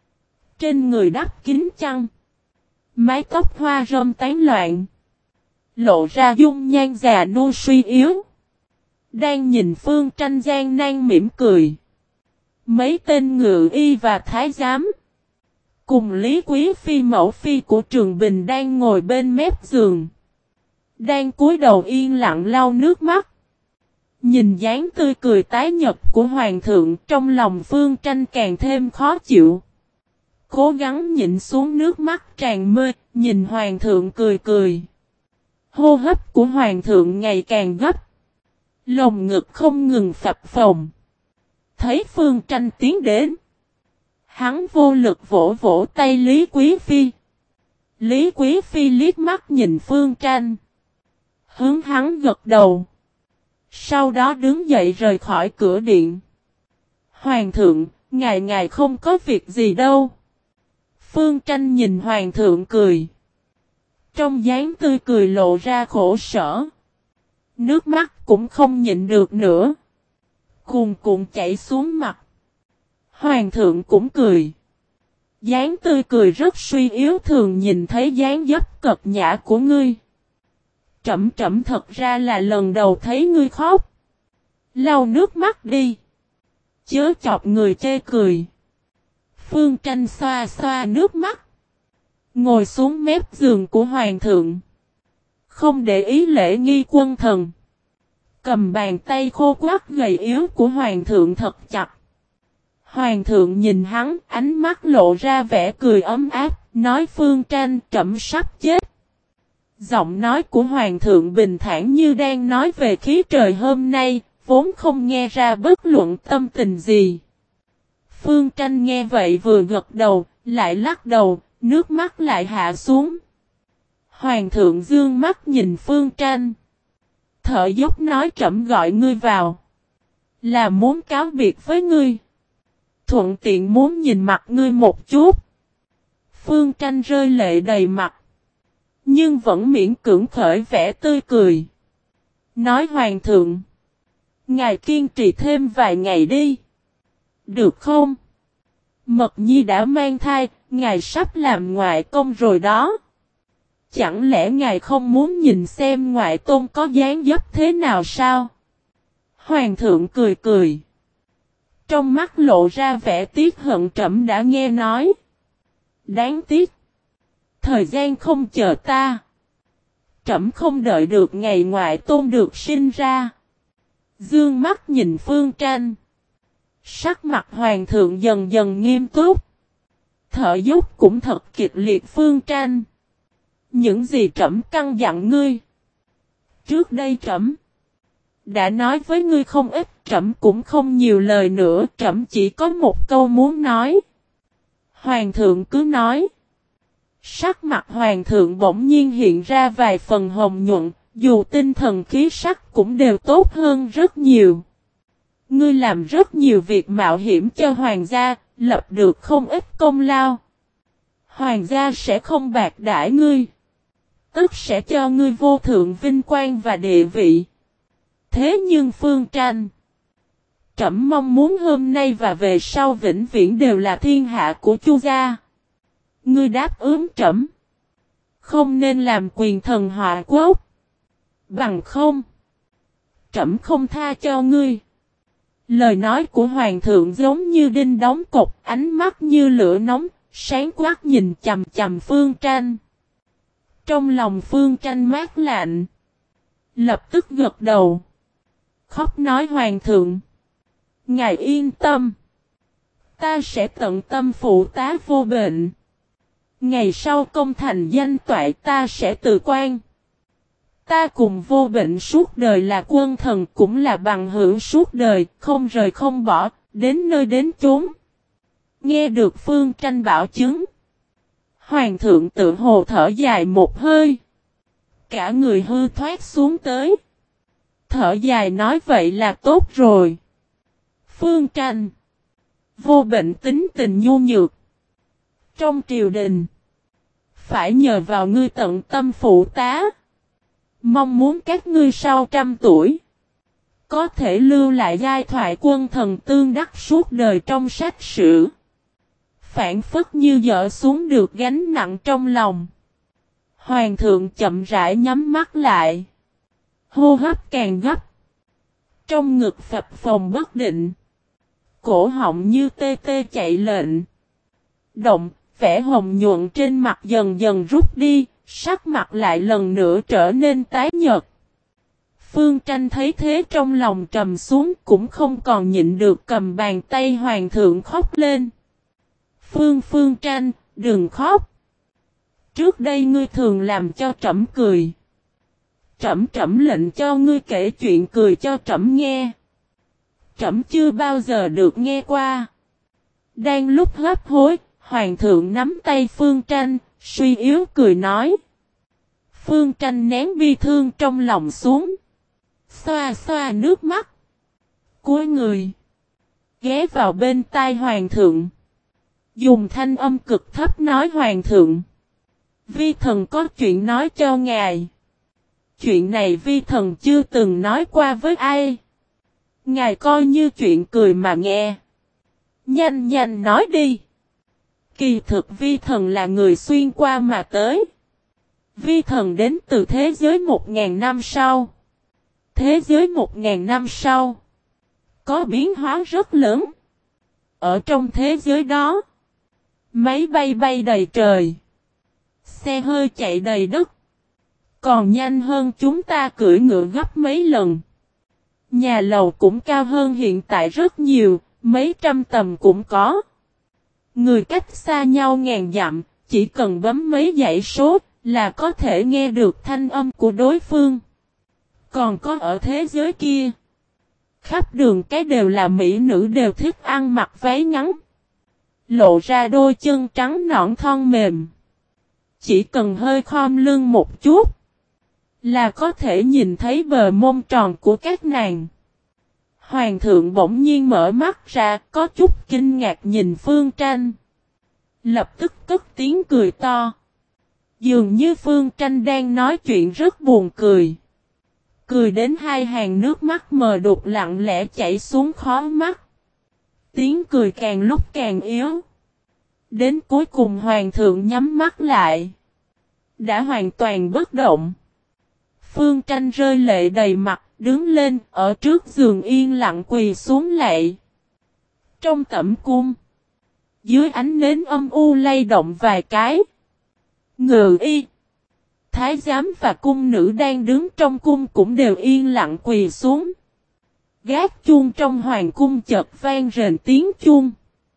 Trên người đắp kín chăn. Mái tóc hoa râm tán loạn. lộ ra dung nhan già nua suy yếu. Đang nhìn Phương Tranh gian nan mỉm cười. Mấy tên ngự y và thái giám cùng Lý Quý Phi mẫu phi của Trường Bình đang ngồi bên mép giường. Đang cúi đầu yên lặng lau nước mắt. Nhìn dáng tươi cười tái nhật của Hoàng thượng trong lòng Phương Tranh càng thêm khó chịu. Cố gắng nhịn xuống nước mắt tràn mê, nhìn Hoàng thượng cười cười. Hô hấp của Hoàng thượng ngày càng gấp. Lồng ngực không ngừng phập phồng. Thấy Phương Tranh tiến đến. Hắn vô lực vỗ vỗ tay Lý Quý Phi. Lý Quý Phi liếc mắt nhìn Phương Tranh. Hướng hắn gật đầu. Sau đó đứng dậy rời khỏi cửa điện. Hoàng thượng, ngài không có việc gì đâu. Phương Tranh nhìn Hoàng thượng cười. Trong dáng tươi cười lộ ra khổ sở. Nước mắt cũng không nhịn được nữa. Cuồn cuộn chảy xuống mặt. Hoàng thượng cũng cười. Dáng tươi cười rất suy yếu thường nhìn thấy dáng dấp cật nhã của ngươi. Trẫm thật ra là lần đầu thấy ngươi khóc. Lau nước mắt đi. Chớ chọc người chê cười. Phương Tranh xoa xoa nước mắt. Ngồi xuống mép giường của Hoàng thượng. Không để ý lễ nghi quân thần. Cầm bàn tay khô quắt gầy yếu của Hoàng thượng thật chặt. Hoàng thượng nhìn hắn, ánh mắt lộ ra vẻ cười ấm áp, nói Phương Tranh trẫm sắp chết. Giọng nói của Hoàng thượng bình thản như đang nói về khí trời hôm nay, vốn không nghe ra bất luận tâm tình gì. Phương Tranh nghe vậy vừa gật đầu, lại lắc đầu, nước mắt lại hạ xuống. Hoàng thượng dương mắt nhìn Phương Tranh. Thở dốc nói trẫm gọi ngươi vào. Là muốn cáo biệt với ngươi. Thuận tiện muốn nhìn mặt ngươi một chút. Phương Tranh rơi lệ đầy mặt. Nhưng vẫn miễn cưỡng khởi vẻ tươi cười. Nói Hoàng thượng. Ngài kiên trì thêm vài ngày đi. Được không? Mật Nhi đã mang thai, ngài sắp làm ngoại công rồi đó. Chẳng lẽ ngài không muốn nhìn xem ngoại tôn có dáng dấp thế nào sao? Hoàng thượng cười cười. Trong mắt lộ ra vẻ tiếc hận trẫm đã nghe nói. Đáng tiếc. Thời gian không chờ ta. Trẫm không đợi được ngày ngoại tôn được sinh ra. Dương mắt nhìn Phương Tranh. Sắc mặt Hoàng thượng dần dần nghiêm túc. Thở dốc cũng thật kịch liệt. Phương Tranh. Những gì trẫm căn dặn ngươi. Trước đây trẫm đã nói với ngươi không ít, trẫm cũng không nhiều lời nữa, trẫm chỉ có một câu muốn nói. Hoàng thượng cứ nói. Sắc mặt Hoàng thượng bỗng nhiên hiện ra vài phần hồng nhuận, dù tinh thần khí sắc cũng đều tốt hơn rất nhiều. Ngươi làm rất nhiều việc mạo hiểm cho Hoàng gia, lập được không ít công lao. Hoàng gia sẽ không bạc đãi ngươi. Tức sẽ cho ngươi vô thượng vinh quang và địa vị. Thế nhưng Phương Tranh. Trẫm mong muốn hôm nay và về sau vĩnh viễn đều là thiên hạ của Chu gia. Ngươi đáp ứng trẫm. Không nên làm quyền thần họa quốc. Bằng không. Trẫm không tha cho ngươi. Lời nói của Hoàng thượng giống như đinh đóng cột, ánh mắt như lửa nóng, sáng quát nhìn chằm chằm Phương Tranh. Trong lòng Phương Tranh mát lạnh. Lập tức gật đầu. Khóc nói Hoàng thượng. Ngài yên tâm. Ta sẽ tận tâm phụ tá vô bệnh. Ngày sau công thành danh toại ta sẽ từ quan. Ta cùng vô bệnh suốt đời là quân thần cũng là bằng hữu suốt đời, không rời không bỏ, đến nơi đến chốn. Nghe được Phương Tranh bảo chứng. Hoàng thượng tự hồ thở dài một hơi. Cả người hư thoát xuống tới. Thở dài nói vậy là tốt rồi. Phương Tranh. Vô bệnh tính tình nhu nhược. Trong triều đình. Phải nhờ vào ngươi tận tâm phụ tá. Mong muốn các ngươi sau 100 tuổi. Có thể lưu lại giai thoại quân thần tương đắc suốt đời trong sách sử. Phản phất như dỡ xuống được gánh nặng trong lòng. Hoàng thượng chậm rãi nhắm mắt lại. Hô hấp càng gấp. Trong ngực phập phồng bất định. Cổ họng như tê tê chạy lệnh. Động, vẻ hồng nhuận trên mặt dần dần rút đi, sắc mặt lại lần nữa trở nên tái nhợt. Phương Tranh thấy thế trong lòng trầm xuống cũng không còn nhịn được cầm bàn tay hoàng thượng khóc lên. Phương Tranh, đừng khóc. Trước đây ngươi thường làm cho trẫm cười. Trẫm lệnh cho ngươi kể chuyện cười cho trẫm nghe. Trẫm chưa bao giờ được nghe qua. Đang lúc hấp hối, hoàng thượng nắm tay Phương Tranh, suy yếu cười nói. Phương Tranh nén bi thương trong lòng xuống. Xoa xoa nước mắt. Cúi người. Ghé vào bên tai hoàng thượng. Dùng thanh âm cực thấp nói hoàng thượng. Vi thần có chuyện nói cho ngài. Chuyện này vi thần chưa từng nói qua với ai. Ngài coi như chuyện cười mà nghe. Nhanh nhanh nói đi. Kỳ thực vi thần là người xuyên qua mà tới. Vi thần đến từ thế giới 1000 năm sau. Thế giới 1000 năm sau. Có biến hóa rất lớn. Ở trong thế giới đó. Máy bay bay đầy trời. Xe hơi chạy đầy đất. Còn nhanh hơn chúng ta cưỡi ngựa gấp mấy lần. Nhà lầu cũng cao hơn hiện tại rất nhiều. Mấy trăm tầng cũng có. Người cách xa nhau ngàn dặm. Chỉ cần bấm mấy dãy số là có thể nghe được thanh âm của đối phương. Còn có ở thế giới kia. Khắp đường cái đều là mỹ nữ đều thích ăn mặc váy ngắn. Lộ ra đôi chân trắng nõn thon mềm. Chỉ cần hơi khom lưng một chút. Là có thể nhìn thấy bờ mông tròn của các nàng. Hoàng thượng bỗng nhiên mở mắt ra có chút kinh ngạc nhìn Phương Tranh. Lập tức cất tiếng cười to. Dường như Phương Tranh đang nói chuyện rất buồn cười. Cười đến hai hàng nước mắt mờ đục lặng lẽ chảy xuống khóe mắt. Tiếng cười càng lúc càng yếu. Đến cuối cùng hoàng thượng nhắm mắt lại. Đã hoàn toàn bất động. Phương Tranh rơi lệ đầy mặt, đứng lên, ở trước giường yên lặng quỳ xuống lạy. Trong tẩm cung. Dưới ánh nến âm u lay động vài cái. Ngự y. Thái giám và cung nữ đang đứng trong cung cũng đều yên lặng quỳ xuống. Gác chuông trong hoàng cung chợt vang rền tiếng chuông.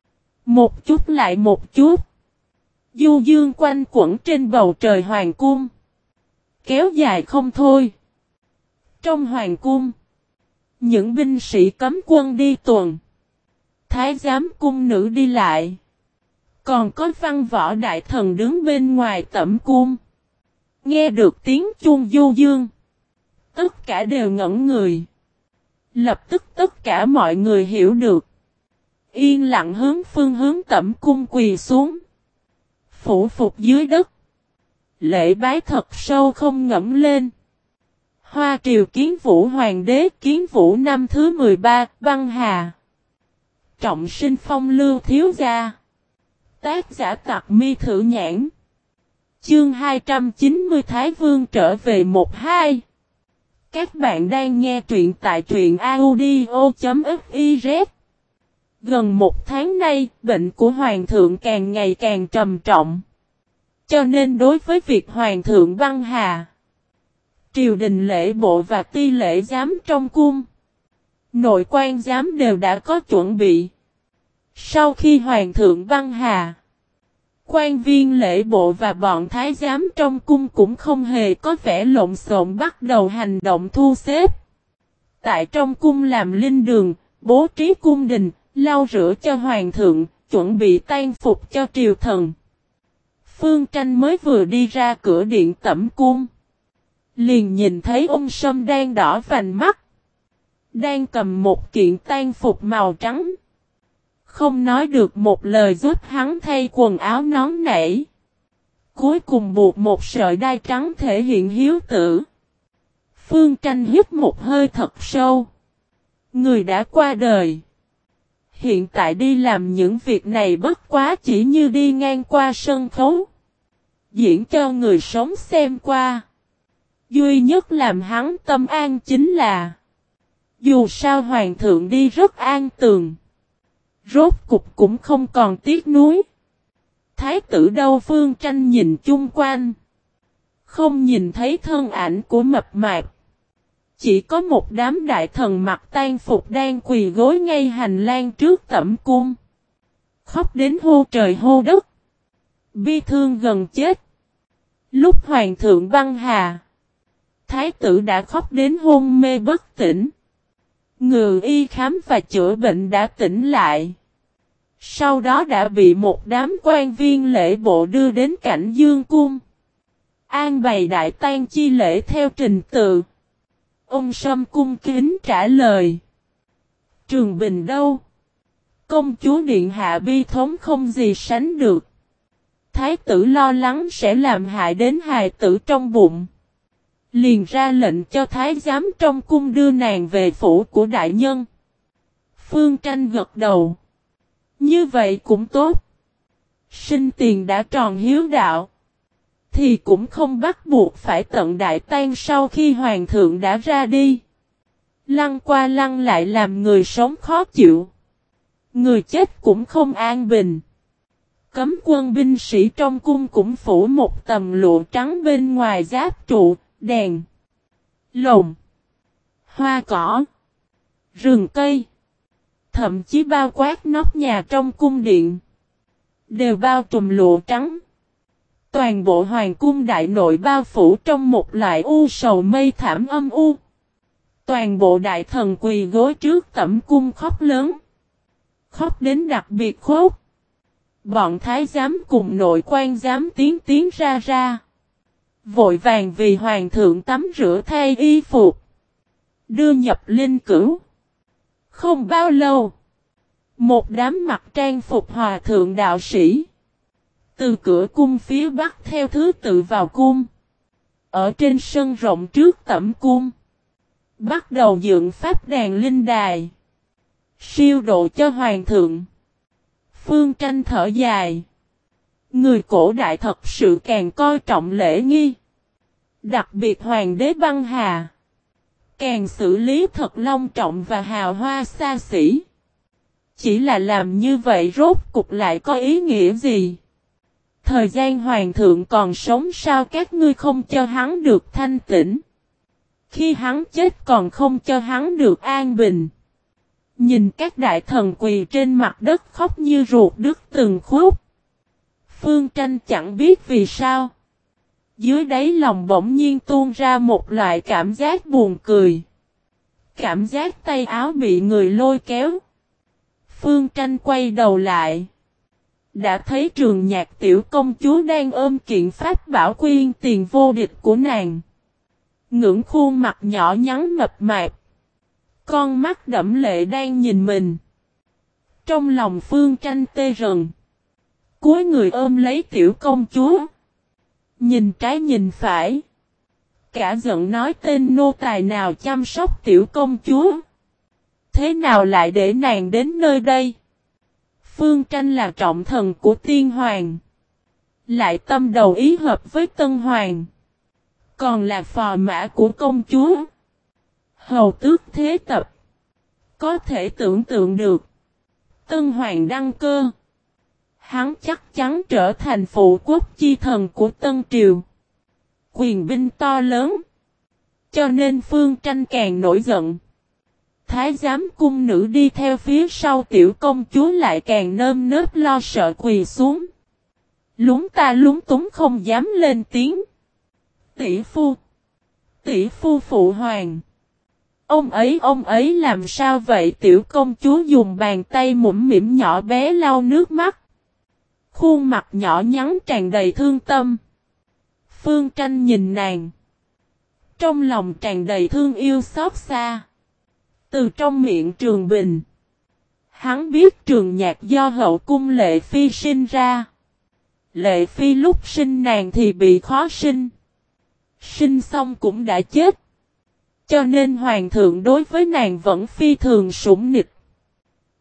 Một chút lại một chút. Du dương quanh quẩn trên bầu trời hoàng cung. Kéo dài không thôi. Trong hoàng cung. Những binh sĩ cấm quân đi tuần. Thái giám cung nữ đi lại. Còn có văn võ đại thần đứng bên ngoài tẩm cung. Nghe được tiếng chuông du dương. Tất cả đều ngẩn người. Lập tức tất cả mọi người hiểu được. Yên lặng hướng tẩm cung quỳ xuống. Phủ phục dưới đất. Lễ bái thật sâu không ngẫm lên. Hoa triều Kiến Vũ Hoàng đế Kiến Vũ năm thứ 13, Băng Hà. Trọng sinh phong lưu thiếu gia. Tác giả Tặc Mi Thử Nhãn. Chương 290 Thái Vương trở về 1-2. Các bạn đang nghe truyện tại truyện audio.fiz. Gần một tháng nay, bệnh của Hoàng thượng càng ngày càng trầm trọng. Cho nên đối với việc Hoàng thượng Băng Hà, triều đình lễ bộ và ti lễ giám trong cung, nội quan giám đều đã có chuẩn bị. Sau khi Hoàng thượng Băng Hà, quan viên lễ bộ và bọn thái giám trong cung cũng không hề có vẻ lộn xộn bắt đầu hành động thu xếp. Tại trong cung làm linh đường, bố trí cung đình, lau rửa cho hoàng thượng, chuẩn bị tang phục cho triều thần. Phương Tranh mới vừa đi ra cửa điện tẩm cung. Liền nhìn thấy ông Sâm đang đỏ vành mắt. Đang cầm một kiện tang phục màu trắng. Không nói được một lời giúp hắn thay quần áo nón nảy. Cuối cùng buộc một sợi đai trắng thể hiện hiếu tử. Phương Tranh hít một hơi thật sâu. Người đã qua đời. Hiện tại đi làm những việc này bất quá chỉ như đi ngang qua sân khấu. diễn cho người sống xem qua. Duy nhất làm hắn tâm an chính là dù sao hoàng thượng đi rất an tường. Rốt cục cũng không còn tiếc nuối. Thái tử đâu? Phương Tranh nhìn chung quanh. Không nhìn thấy thân ảnh của mập mạp. Chỉ có một đám đại thần mặc tang phục đang quỳ gối ngay hành lang trước tẩm cung. Khóc đến hô trời hô đất. Bi thương gần chết. Lúc hoàng thượng băng hà, thái tử đã khóc đến hôn mê bất tỉnh. Ngự y khám và chữa bệnh đã tỉnh lại. Sau đó đã bị một đám quan viên lễ bộ đưa đến Cảnh Dương cung. An bày đại tang chi lễ theo trình tự. Ông Sâm cung kính trả lời. Trường Bình đâu? Công chúa điện hạ bi thống không gì sánh được. Thái tử lo lắng sẽ làm hại đến hài tử trong bụng. Liền ra lệnh cho thái giám trong cung đưa nàng về phủ của đại nhân. Phương Tranh gật đầu. Như vậy cũng tốt. Sinh tiền đã tròn hiếu đạo. Thì cũng không bắt buộc phải tận đại tang sau khi hoàng thượng đã ra đi. Lăn qua lăn lại làm người sống khó chịu. Người chết cũng không an bình. Cấm quân binh sĩ trong cung cũng phủ một tầm lụa trắng bên ngoài giáp trụ, đèn, lồng, hoa cỏ, rừng cây. Thậm chí bao quát nóc nhà trong cung điện. Đều bao trùm lụa trắng. Toàn bộ hoàng cung đại nội bao phủ trong một loại u sầu mây thảm âm u. Toàn bộ đại thần quỳ gối trước tẩm cung khóc lớn. Khóc đến đặc biệt khóc. Bọn thái giám cùng nội quan giám tiến ra. Vội vàng vì hoàng thượng tắm rửa thay y phục. Đưa nhập linh cữu. Không bao lâu. Một đám mặc trang phục hòa thượng đạo sĩ. Từ cửa cung phía bắc theo thứ tự vào cung. Ở trên sân rộng trước tẩm cung. Bắt đầu dựng pháp đàn linh đài. Siêu độ cho hoàng thượng. Phương Tranh thở dài. Người cổ đại thật sự càng coi trọng lễ nghi. Đặc biệt hoàng đế băng hà. Càng xử lý thật long trọng và hào hoa xa xỉ. Chỉ là làm như vậy rốt cục lại có ý nghĩa gì? Thời gian hoàng thượng còn sống sao các ngươi không cho hắn được thanh tĩnh? Khi hắn chết còn không cho hắn được an bình. Nhìn các đại thần quỳ trên mặt đất khóc như ruột đứt từng khúc. Phương Tranh chẳng biết vì sao. Dưới đáy lòng bỗng nhiên tuôn ra một loại cảm giác buồn cười. Cảm giác tay áo bị người lôi kéo. Phương Tranh quay đầu lại. Đã thấy Trường Nhạc tiểu công chúa đang ôm kiện pháp bảo quyên tiền vô địch của nàng. Ngưỡng khuôn mặt nhỏ nhắn mập mạp. Con mắt đẫm lệ đang nhìn mình. Trong lòng Phương Tranh tê rần. Cúi người ôm lấy tiểu công chúa. Nhìn trái nhìn phải. Cả giận nói tên nô tài nào chăm sóc tiểu công chúa. Thế nào lại để nàng đến nơi đây? Phương Tranh là trọng thần của tiên hoàng. Lại tâm đầu ý hợp với tân hoàng. Còn là phò mã của công chúa. Hầu tước thế tập. Có thể tưởng tượng được. Tân hoàng đăng cơ. Hắn chắc chắn trở thành phụ quốc chi thần của Tân Triều. Quyền binh to lớn. Cho nên Phương Tranh càng nổi giận. Thái giám cung nữ đi theo phía sau tiểu công chúa lại càng nơm nớp lo sợ quỳ xuống. Lúng ta lúng túng không dám lên tiếng. Tỷ phu phụ hoàng. Ông ấy làm sao vậy? Tiểu công chúa dùng bàn tay mũm mỉm nhỏ bé lau nước mắt. Khuôn mặt nhỏ nhắn tràn đầy thương tâm. Phương Tranh nhìn nàng. Trong lòng tràn đầy thương yêu xót xa. Từ trong miệng Trường Bình. Hắn biết Trường Nhạc do hậu cung Lệ Phi sinh ra. Lệ Phi lúc sinh nàng thì bị khó sinh. Sinh xong cũng đã chết. Cho nên hoàng thượng đối với nàng vẫn phi thường sủng nịch.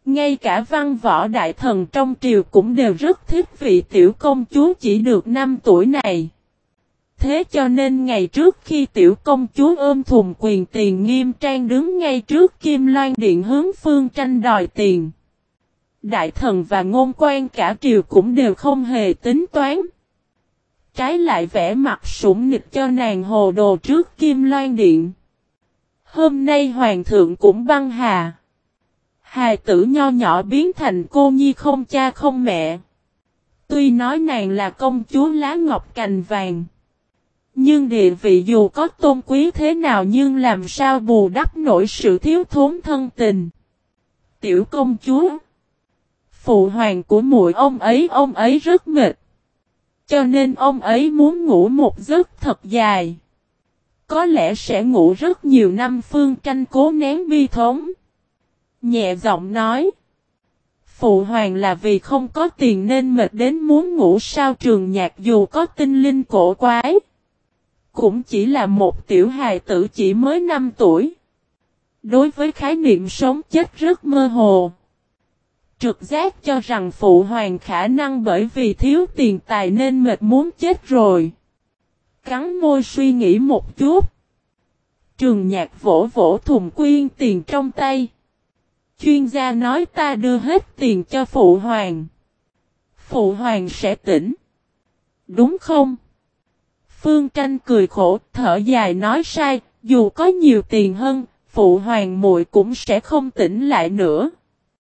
Ngay cả văn võ đại thần trong triều cũng đều rất thích vị tiểu công chúa chỉ được 5 tuổi này. Thế cho nên ngày trước khi tiểu công chúa ôm thùng quyền tiền nghiêm trang đứng ngay trước Kim Loan Điện hướng Phương Tranh đòi tiền. Đại thần và ngôn quan cả triều cũng đều không hề tính toán. Trái lại vẽ mặt sủng nịch cho nàng hồ đồ trước Kim Loan Điện. Hôm nay hoàng thượng cũng băng hà. Hài tử nho nhỏ biến thành cô nhi không cha không mẹ. Tuy nói nàng là công chúa lá ngọc cành vàng. Nhưng địa vị dù có tôn quý thế nào nhưng làm sao bù đắp nổi sự thiếu thốn thân tình. Tiểu công chúa. Phụ hoàng của muội ông ấy rất mệt. Cho nên ông ấy muốn ngủ một giấc thật dài. Có lẽ sẽ ngủ rất nhiều năm. Phương Tranh cố nén bi thống. Nhẹ giọng nói. Phụ hoàng là vì không có tiền nên mệt đến muốn ngủ sao? Trường Nhạc dù có tinh linh cổ quái. Cũng chỉ là một tiểu hài tử chỉ mới 5 tuổi. Đối với khái niệm sống chết rất mơ hồ. Trực giác cho rằng phụ hoàng khả năng bởi vì thiếu tiền tài nên mệt muốn chết rồi. Cắn môi suy nghĩ một chút. Trường Nhạc vỗ vỗ thùng quyên tiền trong tay. Chuyên gia nói ta đưa hết tiền cho phụ hoàng. Phụ hoàng sẽ tỉnh. Đúng không? Phương Tranh cười khổ, thở dài nói sai, dù có nhiều tiền hơn, phụ hoàng muội cũng sẽ không tỉnh lại nữa.